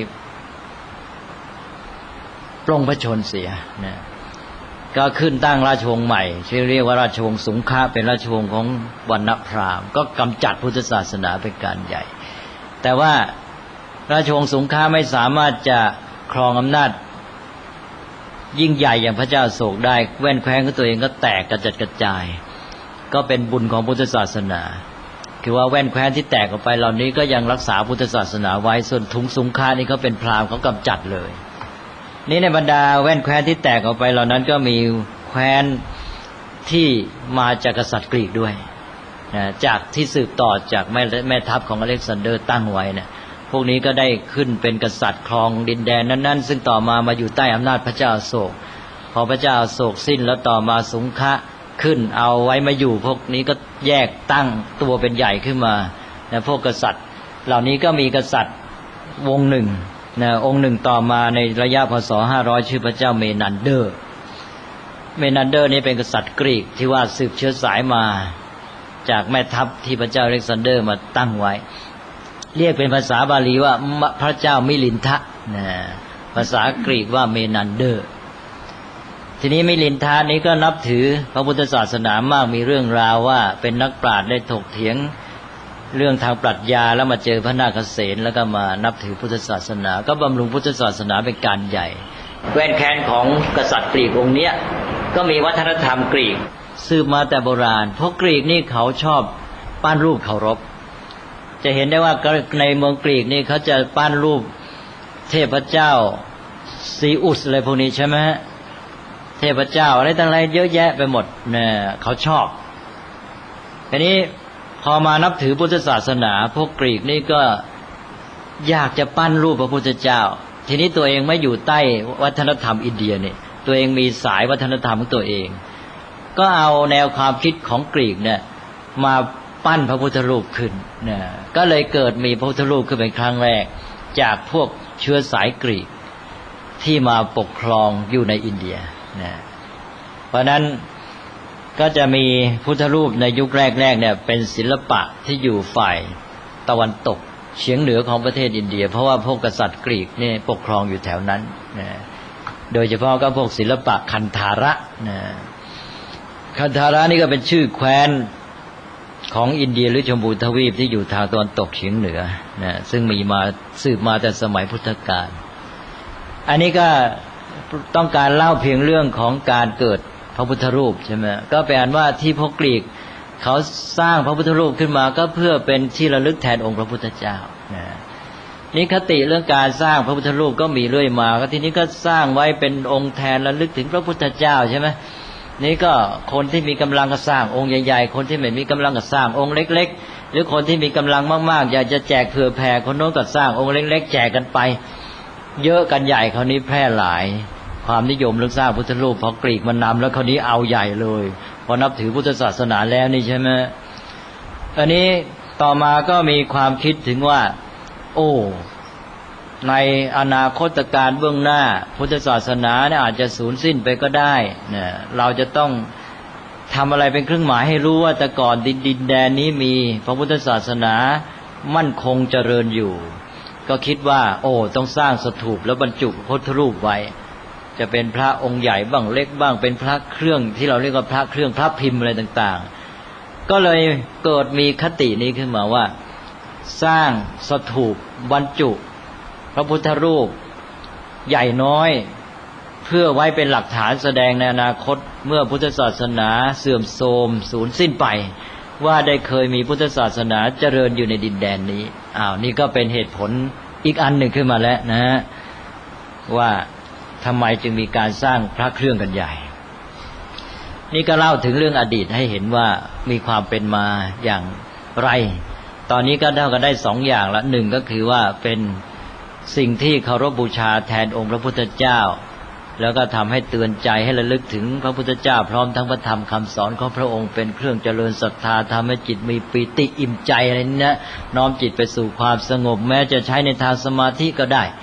ปลงพระชนเสียนะก็ขึ้นตั้งราชวงศ์ใหม่ที่เรียกว่าราชวงศ์สุงฆะเป็นราชวงศ์ของวรรณพราหมณ์ก็กำจัดพุทธศาสนาเป็นการใหญ่แต่ว่าราชวงศ์สุงฆะไม่สามารถจะครองอำนาจยิ่งใหญ่อย่างพระเจ้าอโศกได้แว่นแคว้นของตัวเองก็แตกกระจัดกระจายก็เป็นบุญของพุทธศาสนาคือว่าแว่นแคว้นที่แตกออกไปเหล่านี้ก็ยังรักษาพุทธศาสนาไว้ส่วนทุงสุงฆะนี่เขาเป็นพราหมณ์เขากำจัดเลยนี่ในบรรดาแว่นแคว้นที่แตกออกไปเหล่านั้นก็มีแคว้นที่มาจากกษัตริย์กรีกด้วยนะจากที่สืบต่อจากแม่ทัพของอเล็กซานเดอร์ตั้งไว้นะพวกนี้ก็ได้ขึ้นเป็นกษัตริย์ครองดินแดนนั้นๆซึ่งต่อมาอยู่ใต้อำนาจพระเจ้าอโศกพอพระเจ้าอโศกสิ้นแล้วต่อมาสุงฆะขึ้นเอาไว้มาอยู่พวกนี้ก็แยกตั้งตัวเป็นใหญ่ขึ้นมานะพวกกษัตริย์เหล่านี้ก็มีกษัตริย์วงหนึ่งนะองค์หนึ่งต่อมาในระยะพศ500ชื่อพระเจ้าเมนันเดอร์นี้เป็นกษัตริย์กรีกที่ว่าสืบเชื้อสายมาจากแม่ทัพที่พระเจ้าอเล็กซานเดอร์มาตั้งไว้เรียกเป็นภาษาบาลีว่าพระเจ้ามิลินทะนะภาษากรีกว่าเมนันเดอร์ทีนี้มิลินทะนี้ก็นับถือพระพุทธศาสนามากมีเรื่องราวว่าเป็นนักปราชญ์ได้ถกเถียงเรื่องทางปรัชญาแล้วมาเจอพระนาคเษนแล้วก็มานับถือพุทธศาสนาก็บำรุงพุทธศาสนาเป็นการใหญ่แว่นแคว้นของกษัตริย์กรีกองค์เนี้ยก็มีวัฒนธรรมกรีกสืบมาแต่โบราณเพราะกรีกนี่เขาชอบปั้นรูปเคารพจะเห็นได้ว่าในเมืองกรีกนี่เขาจะปั้นรูปเทพเจ้าซีอุสอะไรพวกนี้ใช่ไหมฮะเทพเจ้าอะไรต่างๆเยอะแยะไปหมดเนี่ยเขาชอบทีนี้พอมานับถือพุทธศาสนาพวกกรีกนี่ก็อยากจะปั้นรูปพระพุทธเจ้าทีนี้ตัวเองไม่อยู่ใต้วัฒนธรรมอินเดียนี่ตัวเองมีสายวัฒนธรรมของตัวเองก็เอาแนวความคิดของกรีกเนี่ยมาปั้นพระพุทธรูปขึ้นนะก็เลยเกิดมีพระพุทธรูปขึ้นเป็นครั้งแรกจากพวกเชื้อสายกรีกที่มาปกครองอยู่ในอินเดียนะเพราะนั้นก็จะมีพุทธรูปในยุคแรกๆเนี่ยเป็นศิลปะที่อยู่ฝ่ายตะวันตกเฉียงเหนือของประเทศอินเดียเพราะว่าพวกกษัตริย์กรีกนี่ปกครองอยู่แถวนั้นนะโดยเฉพาะก็พวกศิลปะคันธาระนะคันธาระนี่ก็เป็นชื่อแคว้นของอินเดียหรือชมพูทวีปที่อยู่ทางตะวันตกเฉียงเหนือนะซึ่งมีมาสืบมาแต่สมัยพุทธกาลอันนี้ก็ต้องการเล่าเพียงเรื่องของการเกิดพระพุทธรูปใช่ไหมก็แปลว่าที่พวกกรีกเขาสร้างพระพุทธรูปขึ้นมาก็เพื่อเป็นที่ระลึกแทนองค์พระพุทธเจ้านะนี่คติเรื่องการสร้างพระพุทธรูปก็มีเรื่อยมาก็ทีนี้ก็สร้างไว้เป็นองค์แทนระลึกถึงพระพุทธเจ้าใช่ไหมนี่ก็คนที่มีกำลังก็สร้างองค์ใหญ่ๆคนที่ไม่มีกำลังก็สร้างองค์เล็กๆหรือคนที่มีกำลังมากๆอยากจะแจกเผื่อแผ่คนโน้นก็สร้างองค์เล็กๆแจกกันไปเยอะกันใหญ่คราวนี้แพร่หลายความนิยมเรื่องสร้างพุทธรูปพอกรีกมันนำแล้วคราวนี้เอาใหญ่เลยพอนับถือพุทธศาสนาแล้วนี่ใช่ไหมอันนี้ต่อมาก็มีความคิดถึงว่าโอ้ในอนาคตการเบื้องหน้าพุทธศาสนาเนี่ยอาจจะสูญสิ้นไปก็ได้เนี่ยเราจะต้องทำอะไรเป็นเครื่องหมายให้รู้ว่าแต่ก่อนดินแดนนี้มีพระพุทธศาสนามั่นคงเจริญอยู่ก็คิดว่าโอ้ต้องสร้างสถูปแล้วบรรจุพุทธรูปไว้จะเป็นพระองค์ใหญ่บ้างเล็กบ้างเป็นพระเครื่องที่เราเรียกว่าพระเครื่องพระพิมพ์อะไรต่างๆก็เลยเกิดมีคตินี้ขึ้นมาว่าสร้างสถูปบรรจุพระพุทธรูปใหญ่น้อยเพื่อไว้เป็นหลักฐานแสดงในอนาคตเมื่อพุทธศาสนาเสื่อมโทรมสูญสิ้นไปว่าได้เคยมีพุทธศาสนาเจริญอยู่ในดินแดนนี้นี่ก็เป็นเหตุผลอีกอันหนึ่งขึ้นมาแล้วนะว่าทำไมจึงมีการสร้างพระเครื่องกันใหญ่นี่ก็เล่าถึงเรื่องอดีตให้เห็นว่ามีความเป็นมาอย่างไรตอนนี้ก็เท่ากันได้สองอย่างละหนึ่งก็คือว่าเป็นสิ่งที่เคารพบูชาแทนองค์พระพุทธเจ้าแล้วก็ทำให้เตือนใจให้ระลึกถึงพระพุทธเจ้าพร้อมทั้งพระธรรมคำสอนของพระองค์เป็นเครื่องเจริญศรัทธาทำให้จิตมีปีติอิ่มใจอะไรนี้น้อมจิตไปสู่ความสงบแม้จะใช้ในทางสมาธิก็ได้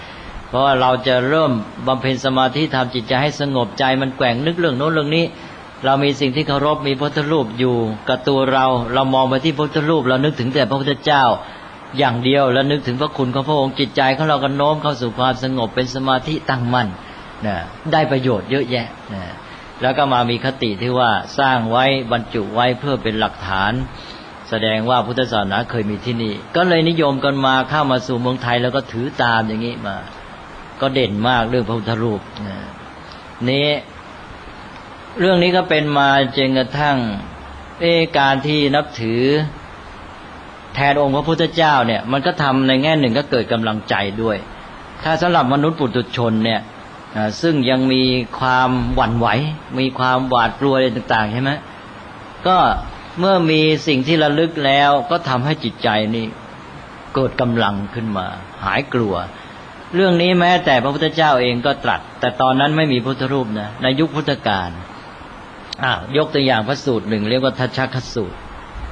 เพราะว่าเราจะเริ่มบำเพ็ญสมาธิทำจิตใจให้สงบใจมันแกว่งนึกเรื่องโน้นเรื่องนี้เรามีสิ่งที่เคารพมีพระพุทธรูปอยู่กับตัวเรามองไปที่พระพุทธรูปเรานึกถึงแต่พระพุทธเจ้าอย่างเดียวแล้วนึกถึงพระคุณของพระองค์จิตใจของเราก็โน้มเข้าสู่ความสงบเป็นสมาธิตั้งมั่นนะได้ประโยชน์เยอะแยะนะแล้วก็มามีคติที่ว่าสร้างไว้บรรจุไว้เพื่อเป็นหลักฐานแสดงว่าพุทธศาสนาเคยมีที่นี่ก็เลยนิยมกันมาเข้ามาสู่เมืองไทยแล้วก็ถือตามอย่างนี้มาก็เด่นมากเรื่องพระพุทธรูปนี้เรื่องนี้ก็เป็นมาจนกระทั่งการที่นับถือแทนองค์พระพุทธเจ้าเนี่ยมันก็ทำในแง่หนึ่งก็เกิดกำลังใจด้วยถ้าสำหรับมนุษย์ปุถุชนเนี่ยซึ่งยังมีความหวั่นไหวมีความหวาดกลัวอะไรต่างๆใช่ไหมก็เมื่อมีสิ่งที่ระลึกแล้วก็ทำให้จิตใจนี่เกิดกำลังขึ้นมาหายกลัวเรื่องนี้แม้แต่พระพุทธเจ้าเองก็ตรัสแต่ตอนนั้นไม่มีพุทธรูปนะในยุคพุทธกาลยกตัวอย่างพระสูตรหนึ่งเรียกว่าทัชฌคสูตร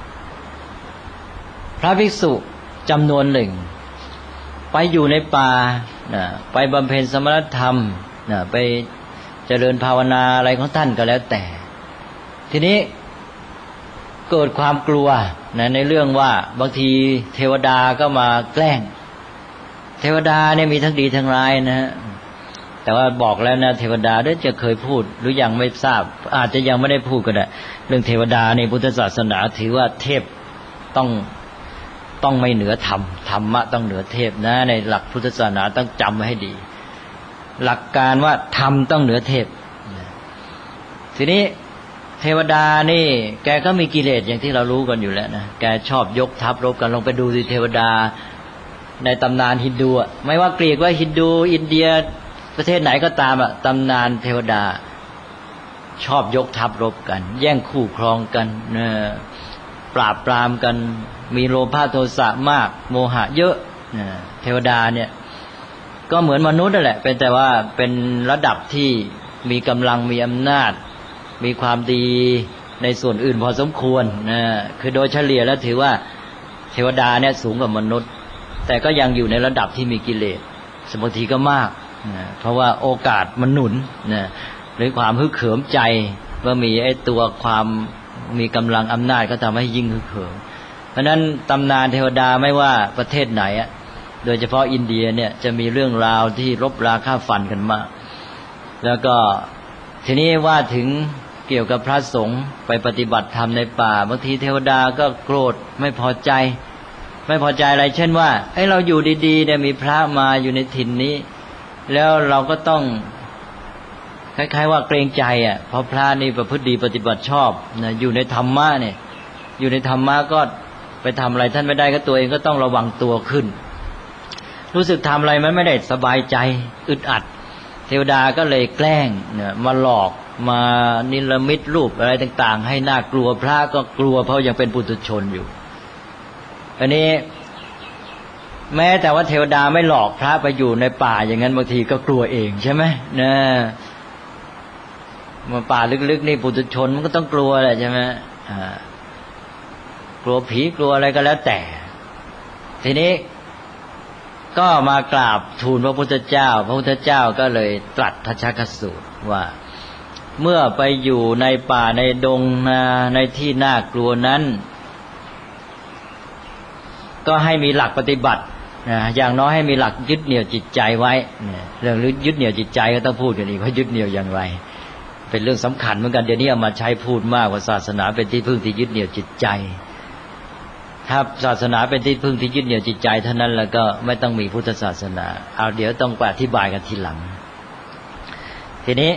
พระภิกษุจำนวนหนึ่งไปอยู่ในป่าไปบำเพ็ญสมณธรรมไปเจริญภาวนาอะไรของท่านก็แล้วแต่ทีนี้เกิดความกลัวในเรื่องว่าบางทีเทวดาก็มาแกล้งเทวดาเนี่ยมีทั้งดีทั้งร้ายนะแต่ว่าบอกแล้วนะเทวดาด้วยจะเคยพูดหรือยังไม่ทราบอาจจะยังไม่ได้พูดก็ได้เรื่องเทวดาในพุทธศาสนาถือว่าเทพต้องไม่เหนือธรรมธรรมะต้องเหนือเทพนะในหลักพุทธศาสนาต้องจำไว้ให้ดีหลักการว่าธรรมต้องเหนือเทพทีนี้เทวดานี่แกก็มีกิเลสอย่างที่เรารู้กันอยู่แล้วนะแกชอบยกทัพรบกันลองไปดูสิเทวดาในตำนานฮินดูไม่ว่ากรีกว่าฮินดูอินเดียประเทศไหนก็ตามตำนานเทวดาชอบยกทัพรบกันแย่งคู่ครองกันปราบปรามกันมีโลภะโทสะมากโมหะเยอะเทวดาเนี่ยก็เหมือนมนุษย์นั่นแหละเป็นแต่ว่าเป็นระดับที่มีกำลังมีอำนาจมีความดีในส่วนอื่นพอสมควรคือโดยเฉลี่ยแล้วถือว่าเทวดาเนี่ยสูงกว่ามนุษย์แต่ก็ยังอยู่ในระดับที่มีกิเลสบางทีก็มากเพราะว่าโอกาสมันหนุนหรือความฮึกเหิมใจว่ามีไอ้ตัวความมีกำลังอำนาจก็ทำให้ยิ่งฮึกเหิมเพราะนั้นตำนานเทวดาไม่ว่าประเทศไหนโดยเฉพาะอินเดียเนี่ยจะมีเรื่องราวที่รบราฆ่าฟันกันมากแล้วก็ทีนี้ว่าถึงเกี่ยวกับพระสงฆ์ไปปฏิบัติธรรมในป่าบางทีเทวดาก็โกรธไม่พอใจอะไรเช่นว่าเราอยู่ดีๆเนี่ยมีพระมาอยู่ในถิ่นนี้แล้วเราก็ต้องคล้ายๆว่าเกรงใจเพราะพระนี่ประพฤติดีปฏิบัติชอบนะอยู่ในธรรมะเนี่ยอยู่ในธรรมะก็ไปทำอะไรท่านไม่ได้ก็ตัวเองก็ต้องระวังตัวขึ้นรู้สึกทำอะไรมันไม่ได้สบายใจอึดอัดเทวดาก็เลยแกล้งเนี่ยมาหลอกมานิรมิตรูปอะไรต่างๆให้น่ากลัวพระก็กลัวเพราะยังเป็นปุถุชนอยู่อันนี้แม้แต่ว่าเทวดาไม่หลอกพระไปอยู่ในป่าอย่างนั้นบางทีก็กลัวเองใช่ไหมนะมาป่าลึกๆนี่ปุถุชนมันก็ต้องกลัวแหละใช่ไหมกลัวผีกลัวอะไรก็แล้วแต่ทีนี้ก็มากราบทูลพระพุทธเจ้าพระพุทธเจ้าก็เลยตรัสทัชฌคสูตรว่าเมื่อไปอยู่ในป่าในดงในที่น่ากลัวนั้นก็ให้มีหลักปฏิบัติอย่างน้อยให้มีหลักยึดเหนี่ยวจิตใจไว้เรื่องยึดเหนี่ยวจิตใจก็ต้องพูดกันอีกว่ายึดเหนี่ยวอย่างไรเป็นเรื่องสำคัญเหมือนกันเดี๋ยวนี้เอามาใช้พูดมากว่าศาสนาเป็นที่พึ่งที่ยึดเหนี่ยวจิตใจถ้าศาสนาเป็นที่พึ่งที่ยึดเหนี่ยวจิตใจเท่านั้นแล้วก็ไม่ต้องมีพุทธศาสนาเอาเดี๋ยวต้องอธิบายกันทีหลังทีนี้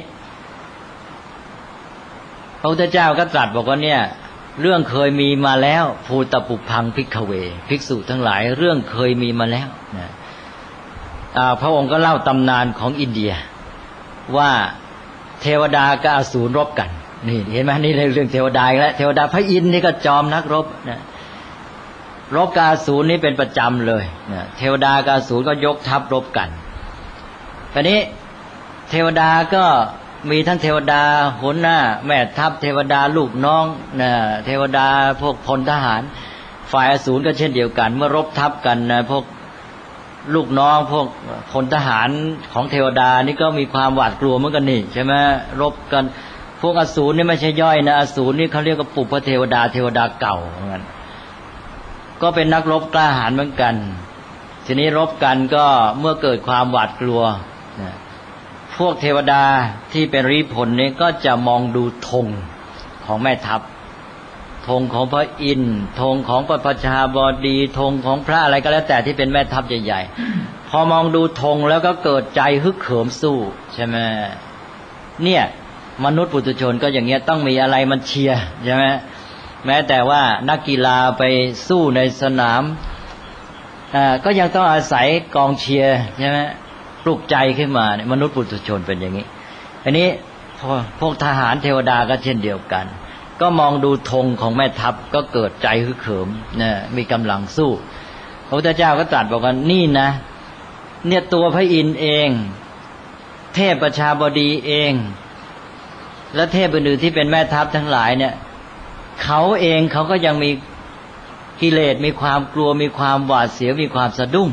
พระพุทธเจ้าก็ตรัสบอกว่าเนี่ยเรื่องเคยมีมาแล้วภูตปุพังภิกขเวภิกษุทั้งหลายเรื่องเคยมีมาแล้วนะพระองค์ก็เล่าตำนานของอินเดียว่าเทวดากับอสูรรบกันนี่เห็นไหมนี่เรื่องเทวดาแล้วเทวดาพระอินทร์นี่ก็จอมนักรบนะรบกับอสูรนี่เป็นประจำเลยนะเทวดากับอสูรก็ยกทัพรบกันตอนนี้เทวดาก็มีทั้งเทวดาหัวหน้าแม่ทัพเทวดาลูกน้องนะเทวดาพวกพลทหารฝ่ายอสูรก็เช่นเดียวกันเมื่อรบทัพกันนะพวกลูกน้องพวกพลทหารของเทวดานี่ก็มีความหวาดกลัวเหมือนกันนี่ใช่ไหมรบกันพวกอสูรนี่ไม่ใช่ย่อยนะอสูรนี่เขาเรียกว่าปุพเทวดาเทวดาเก่าเหมือนกันก็เป็นนักรบกล้าหาญเหมือนกันทีนี้รบกันก็เมื่อเกิดความหวาดกลัวพวกเทวดาที่เป็นริพลนี้ก็จะมองดูธงของแม่ทัพธงของพระอินทร์ธงของพระประชาบดีธงของพระอะไรก็แล้วแต่ที่เป็นแม่ทัพใหญ่ๆพอมองดูธงแล้วก็เกิดใจฮึกเหิมสู้ใช่ไหมเนี่ยมนุษย์ปุถุชนก็อย่างเงี้ยต้องมีอะไรมันเชียร์ใช่ไหมแม้แต่ว่านักกีฬาไปสู้ในสนามก็ยังต้องอาศัยกองเชียร์ใช่ไหมปลุกใจขึ้นมาเนี่ยมนุษย์ปุถุชนเป็นอย่างนี้อันนี้พวกทหารเทวดาก็เช่นเดียวกันก็มองดูธงของแม่ทัพก็เกิดใจฮึกเหิมเนี่ยมีกำลังสู้พระพุทธเจ้าก็ตรัสบอกว่านี่นะเนี่ยตัวพระอินทร์เองเทพประชาบดีเองและเทพอื่นๆที่เป็นแม่ทัพทั้งหลายเนี่ยเขาเองเขาก็ยังมีกิเลสมีความกลัวมีความหวาดเสียวมีความสะดุ้ง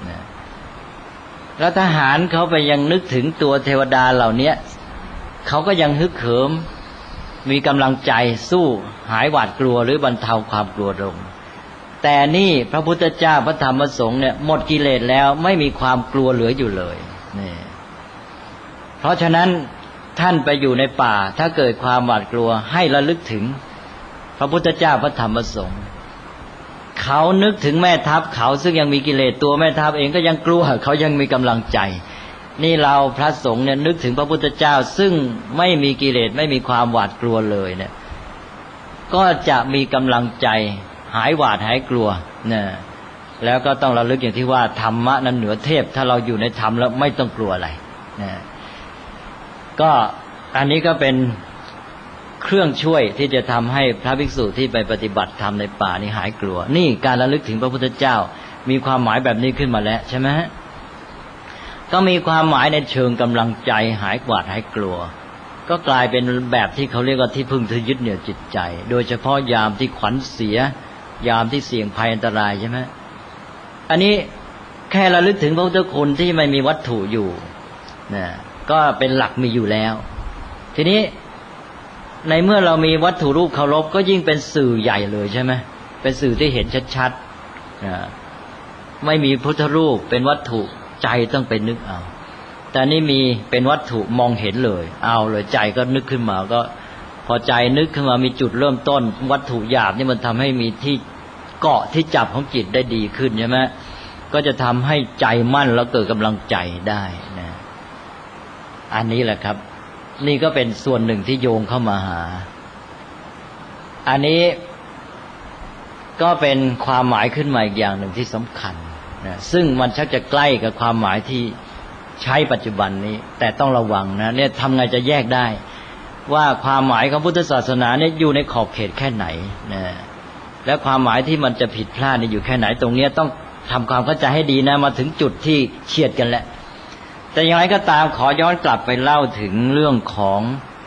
แล้วทหารเขาไปยังนึกถึงตัวเทวดาเหล่านี้เขาก็ยังฮึกเหิมมีกำลังใจสู้หายหวาดกลัวหรือบรรเทาความกลัวลงแต่นี่พระพุทธเจ้าพระธรรมพระสงฆ์เนี่ยหมดกิเลสแล้วไม่มีความกลัวเหลืออยู่เลยนี่เพราะฉะนั้นท่านไปอยู่ในป่าถ้าเกิดความหวาดกลัวให้ระลึกถึงพระพุทธเจ้าพระธรรมพระสงฆ์เขานึกถึงแม่ทัพเขาซึ่งยังมีกิเลสตัวแม่ทัพเองก็ยังกลัวเขายังมีกำลังใจนี่เราพระสงฆ์เนี่ยนึกถึงพระพุทธเจ้าซึ่งไม่มีกิเลสไม่มีความหวาดกลัวเลยเนี่ยก็จะมีกำลังใจหายหวาดหายกลัวเนี่ยแล้วก็ต้องระลึกอย่างที่ว่าธรรมะนั้นเหนือเทพถ้าเราอยู่ในธรรมแล้วไม่ต้องกลัวอะไรเนี่ยก็อันนี้ก็เป็นเครื่องช่วยที่จะทำให้พระภิกษุที่ไปปฏิบัติธรรมในป่านี้หายกลัวนี่การระลึกถึงพระพุทธเจ้ามีความหมายแบบนี้ขึ้นมาแล้วใช่ไหมก็มีความหมายในเชิงกำลังใจหายหวาดหายกลัวก็กลายเป็นแบบที่เขาเรียกว่าที่พึ่งที่ยึดเหนี่ยวจิตใจโดยเฉพาะยามที่ขวัญเสียยามที่เสี่ยงภัยอันตรายใช่ไหมอันนี้แค่ระลึกถึงพระพุทธคุณที่ไม่มีวัตถุอยู่นะก็เป็นหลักมีอยู่แล้วทีนี้ในเมื่อเรามีวัตถุรูปเคารพก็ยิ่งเป็นสื่อใหญ่เลยใช่ไหมเป็นสื่อที่เห็นชัดๆไม่มีพุทธรูปเป็นวัตถุใจต้องไปนึกเอาแต่นี่มีเป็นวัตถุมองเห็นเลยเอาเลยใจก็นึกขึ้นมาก็พอใจนึกขึ้นมามีจุดเริ่มต้นวัตถุหยาบนี่มันทำให้มีที่เกาะที่จับของจิตได้ดีขึ้นใช่ไหมก็จะทำให้ใจมั่นแล้วเกิดกำลังใจได้นะอันนี้แหละครับนี่ก็เป็นส่วนหนึ่งที่โยงเข้ามาหาอันนี้ก็เป็นความหมายขึ้นมาอีกอย่างหนึ่งที่สำคัญนะซึ่งมันชักจะใกล้กับความหมายที่ใช้ปัจจุบันนี้แต่ต้องระวังนะเนี่ยทำไงจะแยกได้ว่าความหมายของพุทธศาสนาเนี่ยอยู่ในขอบเขตแค่ไหนนะและความหมายที่มันจะผิดพลาดนี่อยู่แค่ไหนตรงนี้ต้องทำความเข้าใจให้ดีนะมาถึงจุดที่เฉียดกันแล้วแต่อย่างไรก็ตามขอย้อนกลับไปเล่าถึงเรื่องของ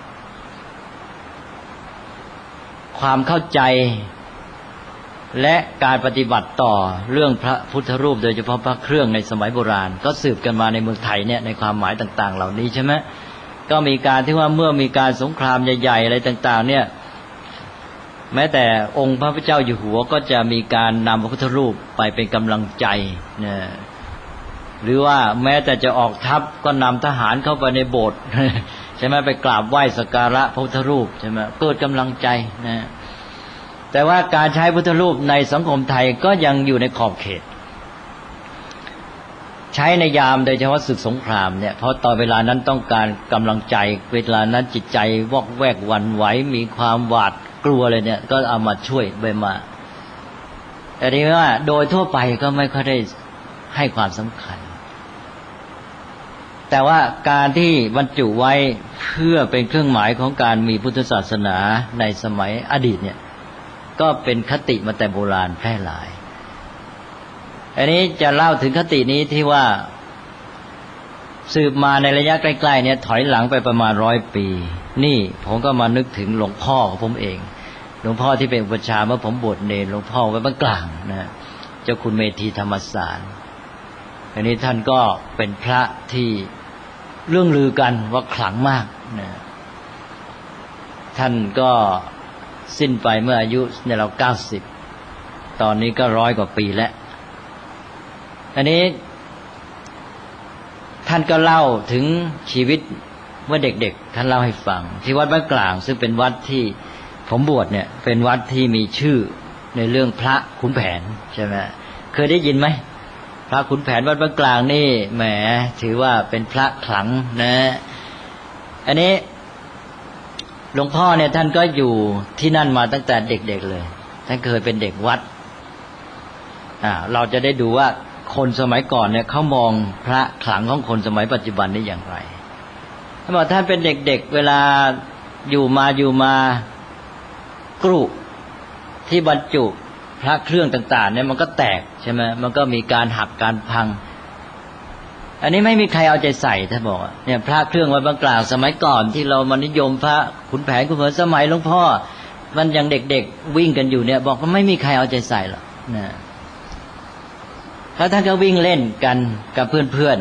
ความเข้าใจและการปฏิบัติต่อเรื่องพระพุทธรูปโดยเฉพาะพระเครื่องในสมัยโบราณก็สืบกันมาในเมืองไทยเนี่ยในความหมายต่างๆเหล่านี้ใช่ไหมก็มีการที่ว่าเมื่อมีการสงครามใหญ่ๆอะไรต่างๆเนี่ยแม้แต่องค์พระพุทธเจ้าอยู่หัวก็จะมีการนำพระพุทธรูปไปเป็นกำลังใจเนี่ยหรือว่าแม้แต่จะออกทัพก็นำทหารเข้าไปในโบสถ์ใช่ไหมไปกราบไหว้สักการะพระพุทธรูปใช่ไหมเกิดกำลังใจนะแต่ว่าการใช้พุทธรูปในสังคมไทยก็ยังอยู่ในขอบเขตใช้ในยามโดยเฉพาะศึกสงครามเนี่ยเพราะตอนเวลานั้นต้องการกำลังใจเวลานั้นจิตใจวอกแวกหวั่นไหวมีความหวาดกลัวเลยเนี่ยก็เอามาช่วยไปมาแต่ทีนี้ว่าโดยทั่วไปก็ไม่ค่อยได้ให้ความสำคัญแต่ว่าการที่บรรจุไว้เพื่อเป็นเครื่องหมายของการมีพุทธศาสนาในสมัยอดีตเนี่ยก็เป็นคติมาแต่โบราณแพร่หลายอันนี้จะเล่าถึงคตินี้ที่ว่าสืบมาในระยะใกล้ๆเนี่ยถอยหลังไปประมาณ100 ปีนี่ผมก็มานึกถึงหลวงพ่อของผมเองหลวงพ่อที่เป็นอุปัชฌาย์เมื่อผมบวชเนรหลวงพ่อไว้บ้านกลางนะเจ้าคุณเมธีธรรมสารอันนี้ท่านก็เป็นพระที่เรื่องลือกันว่าขลังมากนะท่านก็สิ้นไปเมื่ออายุในเรา90ตอนนี้ก็100 กว่าปีแล้วอันนี้ท่านก็เล่าถึงชีวิตเมื่อเด็กๆท่านเล่าให้ฟังที่วัดบ้านกลางซึ่งเป็นวัดที่ผมบวชเนี่ยเป็นวัดที่มีชื่อในเรื่องพระขุนแผนใช่ไหมเคยได้ยินไหมพระขุนแผนวัดบ้านกลางนี่แหมถือว่าเป็นพระขลังนะอันนี้หลวงพ่อเนี่ยท่านก็อยู่ที่นั่นมาตั้งแต่เด็กๆเลยท่านเคยเป็นเด็กวัดเราจะได้ดูว่าคนสมัยก่อนเนี่ยเขามองพระขลังของคนสมัยปัจจุบันนี่อย่างไรท่านบอกท่านเป็นเด็กๆเวลาอยู่มากรุที่บรรจุพระเครื่องต่างๆเนี่ยมันก็แตกใช่ไหมมันก็มีการหักการพังอันนี้ไม่มีใครเอาใจใส่ท่านบอกเนี่ยพระเครื่องวัดบางกลางสมัยก่อนที่เรามานิยมพระขุนแผนขุนเผยสมัยหลวงพ่อมันยังเด็กๆวิ่งกันอยู่เนี่ยบอกว่าไม่มีใครเอาใจใส่หรอกนะแล้วท่านก็วิ่งเล่นกันกับเพื่อน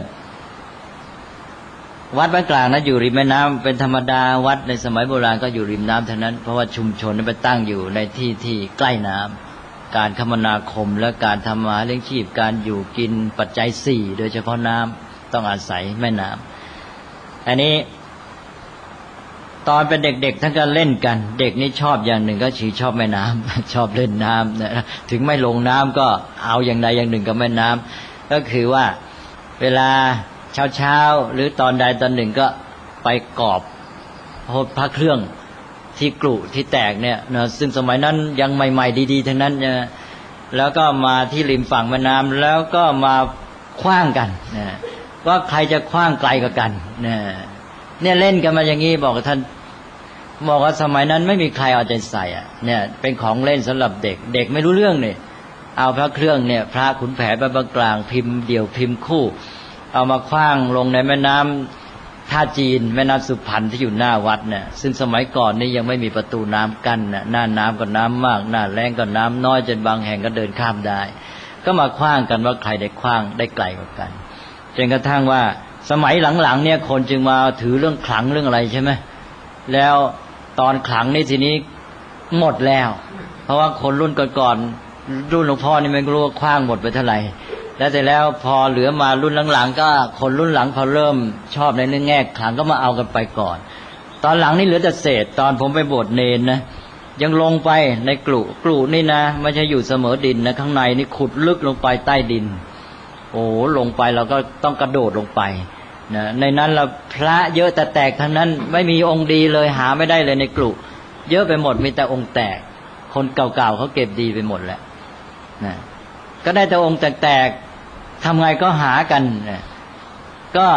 ๆวัดบ้านกลางนะอยู่ริมแม่น้ำเป็นธรรมดาวัดในสมัยโบราณก็อยู่ริมน้ำเท่านั้นเพราะว่าชุมชนนั้นไปตั้งอยู่ในที่ที่ใกล้น้ำการคมนาคมและการทำมาหาเลี้ยงชีพการอยู่กินปัจจัย4โดยเฉพาะน้ำต้องอาศัยแม่น้ำอันนี้ตอนเป็นเด็กๆท่านก็เล่นกันเด็กนี่ชอบอย่างหนึ่งก็ชอบแม่น้ำชอบเล่นน้ำนะถึงไม่ลงน้ำก็เอาอย่างใดอย่างหนึ่งกับแม่น้ำก็คือว่าเวลาเช้าหรือตอนใดตอนหนึ่งก็ไปกอบพระเครื่องที่กรุที่แตกเนี่ยนะซึ่งสมัยนั้นยังใหม่ๆดีๆทั้งนั้นนะแล้วก็มาที่ริมฝั่งแม่น้ำแล้วก็มาขว้างกันนะว่าใครจะขว้างไกลกว่ากันเนี่ยเล่นกันมาอย่างนี้บอกกับท่านบอกว่าสมัยนั้นไม่มีใครเอาใจใส่เนี่ยเป็นของเล่นสำหรับเด็กเด็กไม่รู้เรื่องเนี่ยเอาพระเครื่องเนี่ยพระขุนแผนบางกลางพิมพ์เดี่ยวพิมพ์คู่เอามาขว้างลงในแม่น้ำท่าจีนแม่น้ำสุพรรณที่อยู่หน้าวัดเนี่ยซึ่งสมัยก่อนนี่ยังไม่มีประตูน้ำกั้นหน้าน้ำก็น้ำมากหน้าแล้งก็น้ำน้อยจนบางแห่งก็เดินข้ามได้ก็มาขว้างกันว่าใครได้ขว้างได้ไกลกว่ากันจนกระทั่งว่าสมัยหลังๆเนี่ยคนจึงมาถือเรื่องขลังเรื่องอะไรใช่ไหมแล้วตอนขลังนี่ทีนี้หมดแล้วเพราะว่าคนรุ่นก่อนๆรุ่นหลวงพ่อนี่ไม่รู้ว่าขว้างหมดไปเท่าไหร่แล้วแต่แล้วพอเหลือมารุ่นหลังๆก็คนรุ่นหลังพอเริ่มชอบในเรื่องแง่ขลังก็มาเอากันไปก่อนตอนหลังนี่เหลือแต่เศษตอนผมไปบวชเนรนะยังลงไปในกรุนี่นะไม่ใช่อยู่เสมอดินนะข้างในนี่ขุดลึกลงไปใต้ดินโอ้ลงไปเราก็ต้องกระโดดลงไปนะในนั้นเราพระเยอะแต่แตกทั้งนั้นไม่มีองค์ดีเลยหาไม่ได้เลยในกรุเยอะไปหมดมีแต่องค์แตกคนเก่าๆเขาเก็บดีไปหมดแล้วนะก็ได้แต่องค์แตกๆทำไงก็หากันนะก็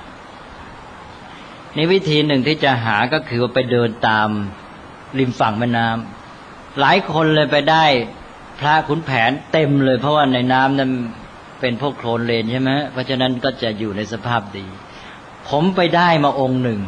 นี่วิธีหนึ่งที่จะหาก็คือว่าไปเดินตามริมฝั่งแม่น้ำหลายคนเลยไปได้พระขุนแผนเต็มเลยเพราะว่าในน้ำนั้นเป็นพวกโคลนเลนใช่ไหมเพราะฉะนั้นก็จะอยู่ในสภาพดีผมไปได้มาองค์หนึ่ง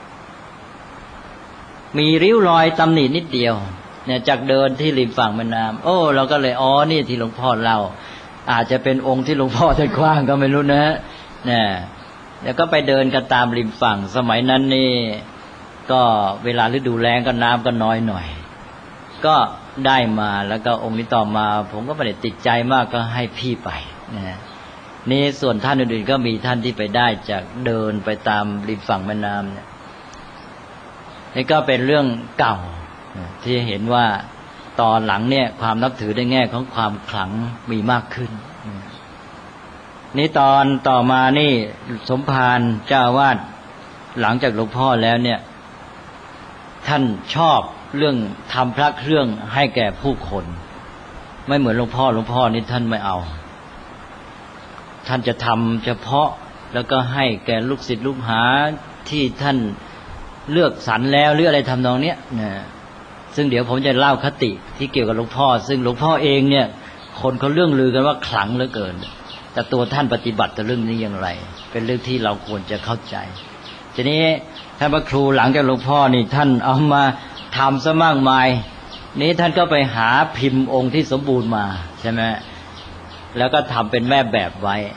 มีริ้วรอยตำหนินิดเดียวเนี่ยจากเดินที่ริมฝั่งแม่น้ำโอ้เราก็เลยอ๋อนี่ที่หลวงพ่อเล่าอาจจะเป็นองค์ที่หลวงพ่อท่านกว้างก็ไม่รู้นะเนี่ยแล้วก็ไปเดินกันตามริมฝั่งสมัยนั้นนี่ก็เวลาฤดูแล้งก็น้ำก็น้อยหน่อยก็ได้มาแล้วก็องค์นี้ต่อมาผมก็ไม่ได้ติดใจมากก็ให้พี่ไปนะนี่ส่วนท่านอื่นๆก็มีท่านที่ไปได้จากเดินไปตามริมฝั่งแม่น้ำเนี่ยนี่ก็เป็นเรื่องเก่าที่เห็นว่าตอนหลังเนี่ยความนับถือในแง่ของความขลังมีมากขึ้นนี่ตอนต่อมานี่สมภารเจ้าอาวาสหลังจากหลวงพ่อแล้วเนี่ยท่านชอบเรื่องทำพระเครื่องให้แก่ผู้คนไม่เหมือนหลวงพ่อนี่ท่านไม่เอาท่านจะทำเฉพาะแล้วก็ให้แก่ลูกศิษย์ลูกหาที่ท่านเลือกสรรแล้วหรืออะไรทำนองเนี้ยนะซึ่งเดี๋ยวผมจะเล่าคติที่เกี่ยวกับหลวงพ่อซึ่งหลวงพ่อเองเนี่ยคนเขาเรื่องลือกันว่าขลังเหลือเกินแต่ตัวท่านปฏิบัติต่อเรื่องนี้อย่างไรเป็นเรื่องที่เราควรจะเข้าใจทีนี้ท่านพระครูหลังจากหลวงพ่อนี่ท่านเอามาทำซะมากมายนี้ท่านก็ไปหาพิมพ์องค์ที่สมบูรณ์มาใช่ไหมแล้วก็ทำเป็นแม่แบบไว้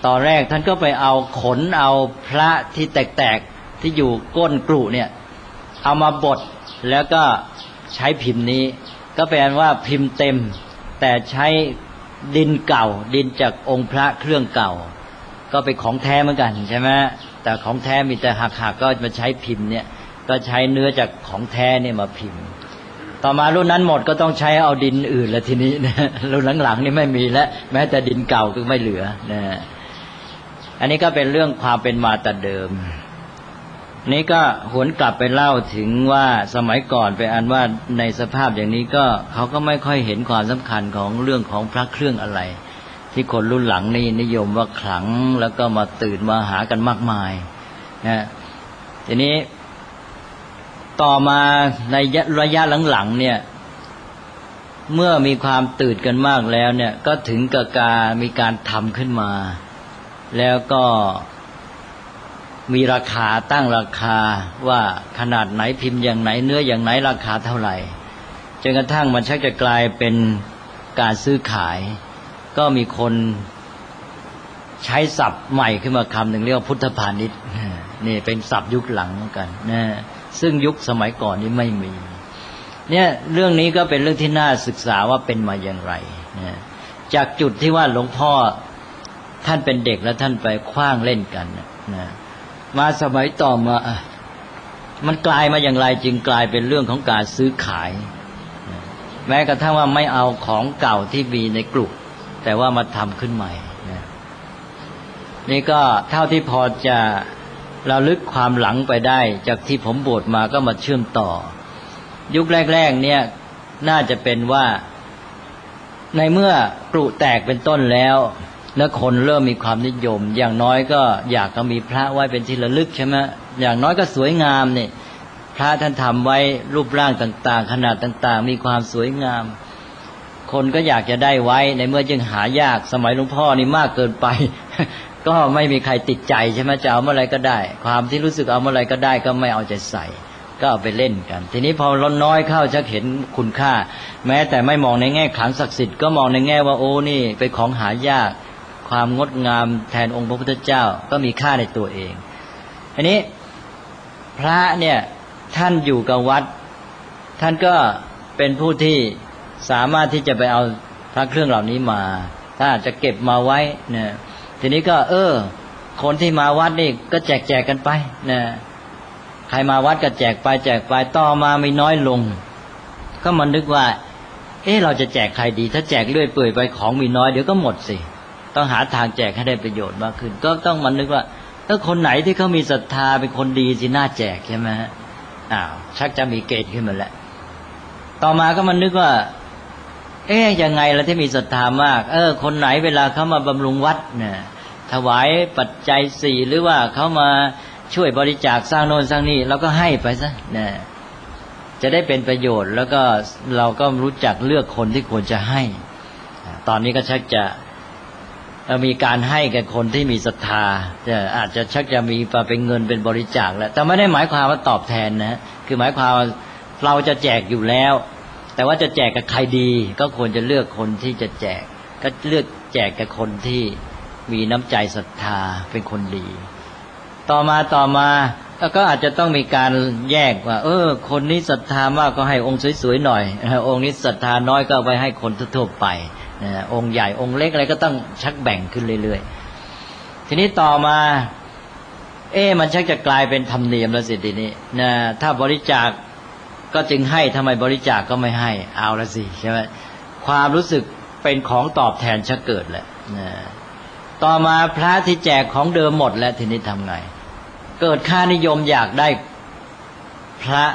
ตอนแรกท่านก็ไปเอาขนเอาพระที่แตกๆที่อยู่ก้นกรุเนี่ยเอามาบดแล้วก็ใช้พิมพ์นี้ก็แปลว่าพิมพ์เต็มแต่ใช้ดินเก่าดินจากองค์พระเครื่องเก่าก็เป็นของแท้เหมือนกันใช่ไหมแต่ของแท้มีแต่หักๆก็มาใช้พิมพ์เนี่ยก็ใช้เนื้อจากของแท้เนี่ยมาพิมพ์ต่อมารุ่นนั้นหมดก็ต้องใช้เอาดินอื่นแล้วทีนี้นะรุ่นหลังๆนี่ไม่มีแล้วแม้แต่ดินเก่าก็ไม่เหลือนะอันนี้ก็เป็นเรื่องความเป็นมาแต่เดิมนี้ก็หวนกลับไปเล่าถึงว่าสมัยก่อนเป็นอันว่าในสภาพอย่างนี้ก็เขาก็ไม่ค่อยเห็นความสำคัญของเรื่องของพระเครื่องอะไรที่คนรุ่นหลังนี่นิยมว่าขลังแล้วก็มาตื่นมาหากันมากมายนะทีนี้ต่อมาในระยะหลังๆเนี่ยเมื่อมีความตื่นกันมากแล้วเนี่ยก็ถึงกับมีการทำขึ้นมาแล้วก็มีราคาตั้งราคาว่าขนาดไหนพิมพ์อย่างไหนเนื้ออย่างไหนราคาเท่าไหร่จนกระทั่งมันชักจะกลายเป็นการซื้อขายก็มีคนใช้ศัพท์ใหม่ขึ้นมาคำหนึ่งเรียกว่าพุทธพาณิชย์นี่เป็นศัพท์ยุคหลังเหมือนกันนะซึ่งยุคสมัยก่อนนี้ไม่มีเนี่ยเรื่องนี้ก็เป็นเรื่องที่น่าศึกษาว่าเป็นมาอย่างไรนะจากจุดที่ว่าหลวงพ่อท่านเป็นเด็กแล้วท่านไปขว้างเล่นกันนะมาสมัยต่อมามันกลายมาอย่างไรจึงกลายเป็นเรื่องของการซื้อขายแม้กระทั่งว่าไม่เอาของเก่าที่มีในกลุ่มแต่ว่ามาทำขึ้นใหม่นะนี่ก็เท่าที่พอจะระลึกความหลังไปได้จากที่ผมบวชมาก็มาเชื่อมต่อยุคแรกๆเนี่ยน่าจะเป็นว่าในเมื่อกลุ่มแตกเป็นต้นแล้วแล้วคนเริ่มมีความนิยมอย่างน้อยก็อยากจะมีพระไว้เป็นที่ระลึกใช่ไหมอย่างน้อยก็สวยงามเนี่ยพระท่านทำไว้รูปร่างต่างๆขนาดต่างๆมีความสวยงามคนก็อยากจะได้ไว้ในเมื่อยังหายากสมัยหลวงพ่อนี่มากเกินไป ก็ไม่มีใครติดใจใช่ไหมจะเอาเมื่อไรก็ได้ความที่รู้สึกเอาเมื่อไรก็ได้ก็ไม่เอาใจใส่ก็เอาไปเล่นกันทีนี้พอลดน้อยเข้าจะเห็นคุณค่าแม้แต่ไม่มองในแง่ขลังศักดิ์สิทธิ์ก็มองในแง่ว่าโอ้นี่เป็นของหายากความงดงามแทนองค์พระพุทธเจ้าก็มีค่าในตัวเองอันนี้พระเนี่ยท่านอยู่กับวัดท่านก็เป็นผู้ที่สามารถที่จะไปเอาพระเครื่องเหล่านี้มาถ้าจะเก็บมาไว้เนี่ยทีนี้ก็คนที่มาวัดนี่ก็แจกกันไปนะใครมาวัดก็แจกไปต่อมามีน้อยลงก็มันนึกว่าเราจะแจกใครดีถ้าแจกเรื่อยเปื่อยไปของมีน้อยเดี๋ยวก็หมดสิต้องหาทางแจกให้ได้ประโยชน์มากขึ้นก็ต้องมันนึกว่าถ้าคนไหนที่เขามีศรัทธาเป็นคนดีสิน่าแจกใช่ไหมชักจะมีเกณฑ์ขึ้นมาแล้วต่อมาก็มันนึกว่ายังไงล่ะที่มีศรัทธามากคนไหนเวลาเขามาบำรุงวัดเนี่ยถวายปัจจัย4หรือว่าเขามาช่วยบริจาคสร้างโน่นสร้างนี่เราก็ให้ไปซะนะจะได้เป็นประโยชน์แล้วก็เราก็รู้จักเลือกคนที่ควรจะให้ตอนนี้ก็ชักจะมีการให้แก่คนที่มีศรัทธาอาจจะชักจะมีเป็นเงินเป็นบริจาคแล้วแต่ไม่ได้หมายความว่าตอบแทนนะคือหมายความว่าเราจะแจกอยู่แล้วแต่ว่าจะแจกกับใครดีก็ควรจะเลือกคนที่จะแจกก็เลือกแจกกับคนที่มีน้ำใจศรัทธาเป็นคนดีต่อมาก็อาจจะต้องมีการแยกว่าคนนี้ศรัทธามากก็ให้องค์สวยๆหน่อยองค์นี้ศรัทธาน้อยก็ไปให้คนทั่วๆไปองค์ใหญ่องค์เล็กอะไรก็ต้องชักแบ่งขึ้นเรื่อยๆทีนี้ต่อมามันชักจะกลายเป็นธรรมเนียมแล้วสิทีนี้นะถ้าบริจาคก็จึงให้ทำไมบริจาคก็ไม่ให้เอาละสิใช่ไหมความรู้สึกเป็นของตอบแทนชักเกิดแหละต่อมาพระที่แจกของเดิมหมดแล้วทีนี้ทำไงเกิดค่านิยมอยากได้พระ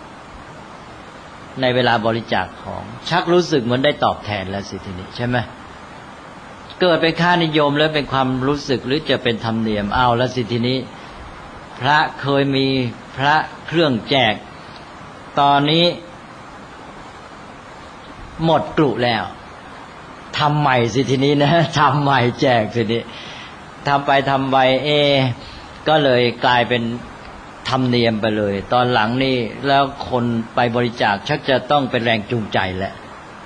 ในเวลาบริจาคของชักรู้สึกเหมือนได้ตอบแทนแล้วสิทีนี้ใช่ไหมเกิดเป็นค่านิยมแล้วเป็นความรู้สึกหรือจะเป็นธรรมเนียมเอาแล้วสิทีนี้พระเคยมีพระเครื่องแจกตอนนี้หมดกลุ่แล้วทำใหม่สิทีนี้นะทำใหม่แจกสิทีนี้ทำไปก็เลยกลายเป็นธรรมเนียมไปเลยตอนหลังนี่แล้วคนไปบริจาคชักจะต้องเป็นแรงจูงใจแหละ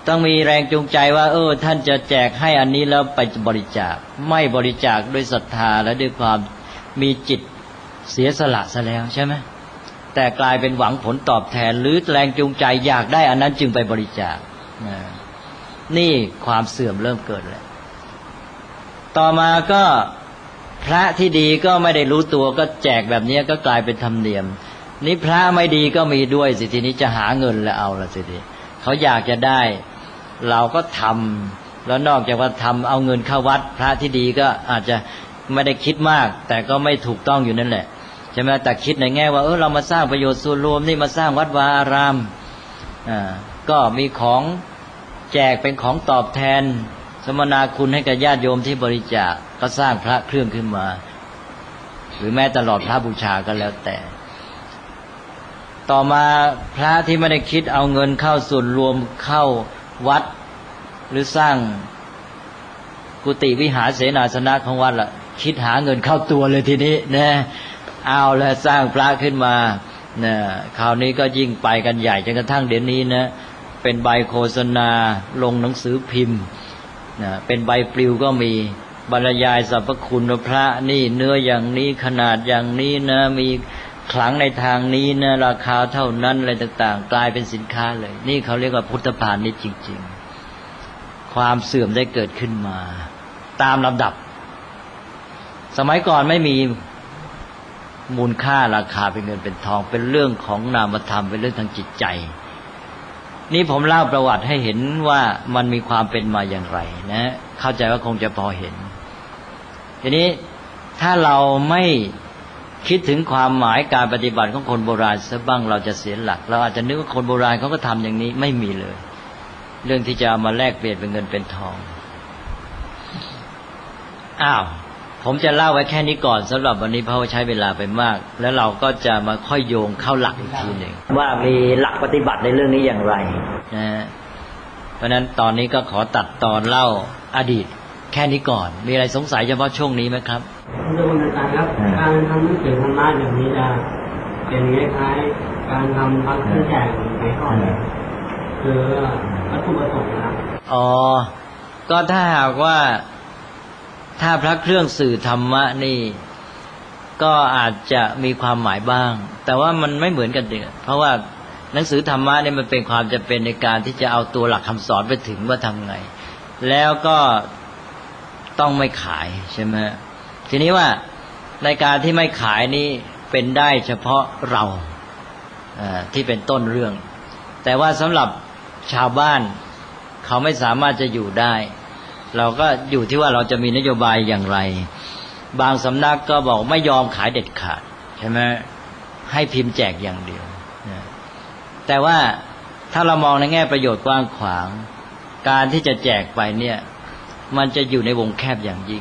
ต้องมีแรงจูงใจว่าท่านจะแจกให้อันนี้แล้วไปบริจาคไม่บริจาคด้วยศรัทธาและด้วยความมีจิตเสียสละซะแล้วใช่ไหมแต่กลายเป็นหวังผลตอบแทนหรือแรงจูงใจอยากได้อันนั้นจึงไปบริจาคนี่ความเสื่อมเริ่มเกิดแล้วต่อมาก็พระที่ดีก็ไม่ได้รู้ตัวก็แจกแบบนี้ก็กลายเป็นธรรมเนียมนี่พระไม่ดีก็มีด้วยสิทีนี้จะหาเงินแล้วเอาละสิทีเขาอยากจะได้เราก็ทำแล้วนอกจากว่าทำเอาเงินเข้าวัดพระที่ดีก็อาจจะไม่ได้คิดมากแต่ก็ไม่ถูกต้องอยู่นั่นแหละใช่ไหมแต่คิดในแง่ว่าเรามาสร้างประโยชน์ส่วนรวมนี่มาสร้างวัดวาอารามก็มีของแจกเป็นของตอบแทนสมนาคุณให้กับญาติโยมที่บริจาคก็สร้างพระเครื่องขึ้นมาหรือแม้ตลอดพระบูชาก็แล้วแต่ต่อมาพระที่ไม่ได้คิดเอาเงินเข้าส่วนรวมเข้าวัดหรือสร้างกุฏิวิหารเสนาสนะของวัดล่ะคิดหาเงินเข้าตัวเลยทีนี้นะเอาแล้วสร้างพระขึ้นมานะคราวนี้ก็ยิ่งไปกันใหญ่จนกระทั่งเดี๋ยวนี้นะเป็นใบโฆษณาลงหนังสือพิมพ์นะเป็นใบปลิวก็มีบรรยายสรรพคุณพระนี่เนื้ออย่างนี้ขนาดอย่างนี้นะมีขลังในทางนี้นะราคาเท่านั้นอะไรต่างๆกลายเป็นสินค้าเลยนี่เขาเรียกว่าพุทธพาณิชย์จริงๆความเสื่อมได้เกิดขึ้นมาตามลำดับสมัยก่อนไม่มีมูลค่าราคาเป็นเงินเป็นทองเป็นเรื่องของนามธรรมเป็นเรื่องทางจิตใจนี่ผมเล่าประวัติให้เห็นว่ามันมีความเป็นมาอย่างไรนะเข้าใจว่าคงจะพอเห็นทีนี้ถ้าเราไม่คิดถึงความหมายการปฏิบัติของคนโบราณซะบ้างเราจะเสียหลักเราอาจจะนึกว่าคนโบราณเขาก็ทำอย่างนี้ไม่มีเลยเรื่องที่จะเอามาแลกเปลี่ยนเป็นเงินเป็นทองผมจะเล่าไว้แค่นี้ก่อนสำหรับวันนี้เพราะว่าใช้เวลาไปมากแล้วเราก็จะมาค่อยโยงเข้าหลักอีกทีหนึ่งว่ามีหลักปฏิบัติในเรื่องนี้อย่างไรนะเพราะฉะนั้นตอนนี้ก็ขอตัดตอนเล่าอดีตแค่นี้ก่อนมีอะไรสงสัยเฉพาะช่วงนี้ไหมครับเรื่องการครับการทำหนังสือธรรมะอย่างนี้จะเป็นคล้ายๆการทำพักเครื่องแจกในข้อนี้คือวัตถุประสงค์นะครับก็ถ้าหากว่าถ้าพระเครื่องสื่อธรรมะนี่ก็อาจจะมีความหมายบ้างแต่ว่ามันไม่เหมือนกันเด้อเพราะว่าหนังสือธรรมะนี่มันเป็นความจำเป็นในการที่จะเอาตัวหลักคำสอนไปถึงว่าทำไงแล้วก็ต้องไม่ขายใช่ไหมทีนี้ว่าในการที่ไม่ขายนี่เป็นได้เฉพาะเราที่เป็นต้นเรื่องแต่ว่าสำหรับชาวบ้านเขาไม่สามารถจะอยู่ได้เราก็อยู่ที่ว่าเราจะมีนโยบายอย่างไรบางสำนักก็บอกไม่ยอมขายเด็ดขาดใช่ไหมให้พิมพ์แจกอย่างเดียวแต่ว่าถ้าเรามองในแง่ประโยชน์กว้างขวางการที่จะแจกไปเนี่ยมันจะอยู่ในวงแคบอย่างยิ่ง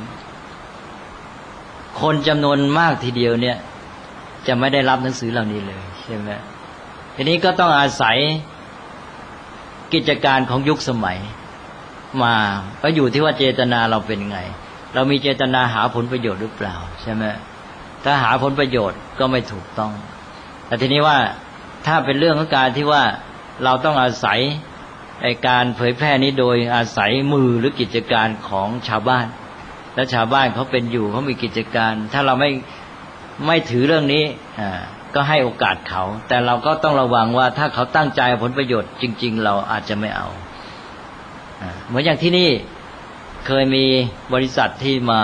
คนจำนวนมากทีเดียวเนี่ยจะไม่ได้รับหนังสือเหล่านี้เลยใช่ไหมทีนี้ก็ต้องอาศัยกิจการของยุคสมัยมาก็อยู่ที่ว่าเจตนาเราเป็นไงเรามีเจตนาหาผลประโยชน์หรือเปล่าใช่ไหมถ้าหาผลประโยชน์ก็ไม่ถูกต้องแต่ทีนี้ว่าถ้าเป็นเรื่องของการที่ว่าเราต้องอาศัยการเผยแพร่นี้โดยอาศัยมือหรือกิจการของชาวบ้านและชาวบ้านเขาเป็นอยู่เขามีกิจการถ้าเราไม่ถือเรื่องนี้ก็ให้โอกาสเขาแต่เราก็ต้องระวังว่าถ้าเขาตั้งใจผลประโยชน์จริงๆเราอาจจะไม่เอาเหมือนอย่างที่นี่เคยมีบริษัทที่มา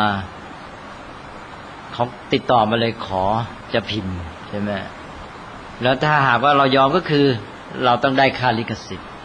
เขาติดต่อมาเลยขอจะพิมพ์ใช่ไหมแล้วถ้าหากว่าเรายอมก็คือเราต้องได้ค่าลิขสิทธิ์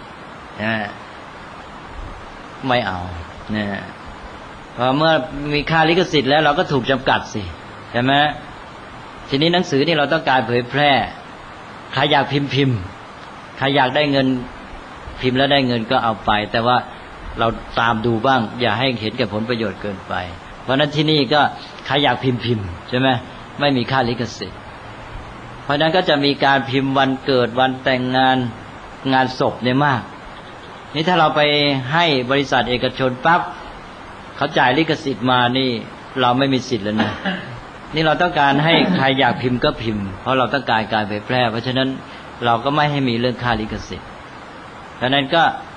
ไม่เอาเนี่ยพอเมื่อมีค่าลิขสิทธิ์แล้วเราก็ถูกจำกัดสิใช่ไหมทีนี้หนังสือนี่เราต้องการเผยแพร่ใครอยากพิมพ์ใครอยากได้เงินพิมพ์แล้วได้เงินก็เอาไปแต่ว่าเราตามดูบ้างอย่าให้เห็นแก่ผลประโยชน์เกินไปเพราะนั้นที่นี่ก็ใครอยากพิมพ์ใช่ไหมไม่มีค่าลิขสิทธิ์เพราะนั้นก็จะมีการพิมพ์วันเกิดวันแต่งงานงานศพเนี่ยมากนี่ถ้าเราไปให้บริษัทเอกชนปั๊บเขาจ่ายลิขสิทธิ์มานี่เราไม่มีสิทธิ์แล้วนะนี่เราต้องการให้ใครอยากพิมพ์ก็พิมพ์เพราะเราต้องการการเผยแพร่เพราะฉะนั้นเราก็ไม่ให้มีเรื่องค่าลิขสิทธิ์ดังนั้นก็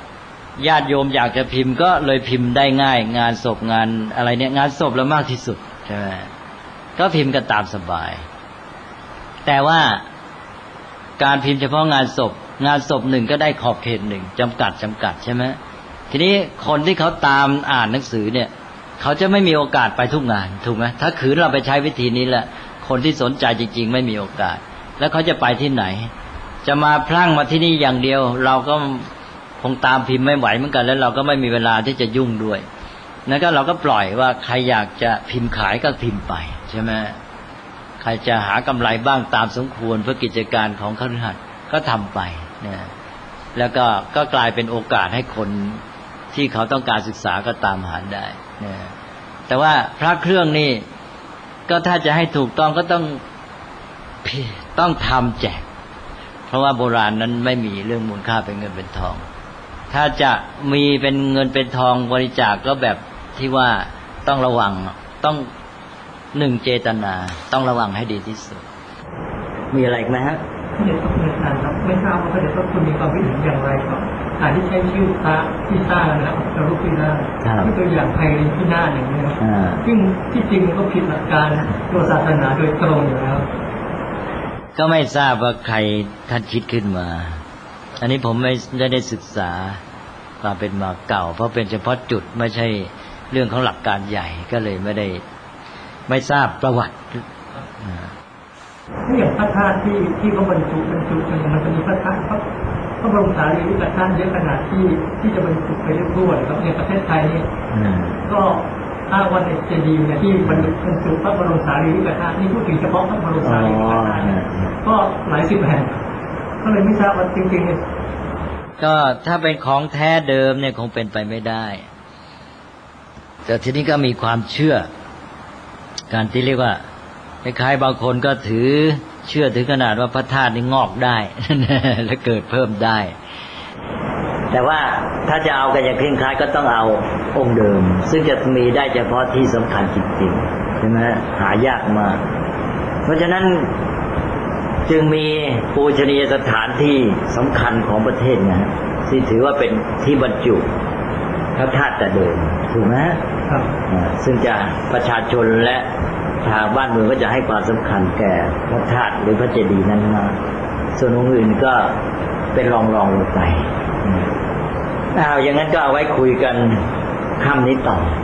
ญาติโยมอยากจะพิมพ์ก็เลยพิมพ์ได้ง่ายงานศพงานอะไรเนี่ยงานศพแล้วมากที่สุดใช่ไหมก็พิมพ์กันตามสบายแต่ว่าการพิมพ์เฉพาะงานศพหนึ่งก็ได้ขอบเขตหนึ่งจำกัดใช่ไหมทีนี้คนที่เขาตามอ่านหนังสือเนี่ยเขาจะไม่มีโอกาสไปทุกงานถูกไหมถ้าขืนเราไปใช้วิธีนี้แหละคนที่สนใจจริงๆไม่มีโอกาสแล้วเขาจะไปที่ไหนจะมาพลั่งมาที่นี่อย่างเดียวเราก็คงตามพิมพ์ไม่ไหวเหมือนกันแล้วเราก็ไม่มีเวลาที่จะยุ่งด้วยนั่นก็เราก็ปล่อยว่าใครอยากจะพิมพ์ขายก็พิมพ์ไปใช่ไหมใครจะหากำไรบ้างตามสมควรเพื่อกิจการของคฤหัสถ์ก็ทำไปนะแล้วก็กลายเป็นโอกาสให้คนที่เขาต้องการศึกษาก็ตามหาได้นะแต่ว่าพระเครื่องนี่ก็ถ้าจะให้ถูกต้องก็ต้องทำแจกเพราะว่าโบราณนั้นไม่มีเรื่องมูลค่าเป็นเงินเป็นทองถ้าจะมีเป็นเงินเป็นทองบริจาคก็แบบที่ว่าต้องระวังต้องเจตนาต้องระวังให้ดีที่สุดมีอะไรอีกไหมฮะพระเดชพระคุณอาจารย์ครับไม่ทราบว่าพระเดชพระคุณมีความคิดเห็นอย่างไรครับการที่ใช้ชื่อพระที่สร้างนะครับพระรูปที่สร้างที่ตัวอย่างไพรินที่หน้าอย่างนี้ครับซึ่งที่จริงมันก็ผิดหลักการตัวศาสนาโดยตรงอยู่แล้วก็ไม่ทราบว่าใครท่านคิดขึ้นมาอันนี้ผมไม่ได้ศึกษาความเป็นมาเก่าเพราะเป็นเฉพาะจุดไม่ใช่เรื่องของหลักการใหญ่ก็เลยไม่ทราบประวัติถ้าอย่างพระธาตุที่เขาบรรจุมันจะมีพระธาตุพระบรมสารีริกธาตุเยอะขนาดที่จะบรรจุไปเรื่อยๆครับในประเทศไทยนี่ก็ถ้าวันเจดีย์เนี่ยที่บรรจุพระบรมสารีริกธาตุนี่พูดถึงเฉพาะพระบรมสารีริกธาตุก็หลายสิบแห่งก็เลยไม่ทราบว่าจริงๆก็ถ้าเป็นของแท้เดิมเนี่ยคงเป็นไปไม่ได้แต่ทีนี้ก็มีความเชื่อการที่เรียกว่าคล้ายๆบางคนก็เชื่อถึงขนาดว่าพระธาตุนี่งอกได้ และเกิดเพิ่มได้แต่ว่าถ้าจะเอากันอย่างเคร่งครัดก็ต้องเอาองค์เดิมซึ่งจะมีได้เฉพาะที่สำคัญจริงๆใช่ไหมหายากมากเพราะฉะนั้นจึงมีปูชนียสถานที่สำคัญของประเทศนะที่ถือว่าเป็นที่บรรจุพระธาตุแต่เดิมถูกไหมครับซึ่งจะประชาชนและทางบ้านเมืองก็จะให้ความสำคัญแก่พระธาตุหรือพระเจดีย์นั้นมากส่วนองค์อื่นก็เป็นรองลงไปอย่างนั้นก็เอาไว้คุยกันค่ำนี้ต่อ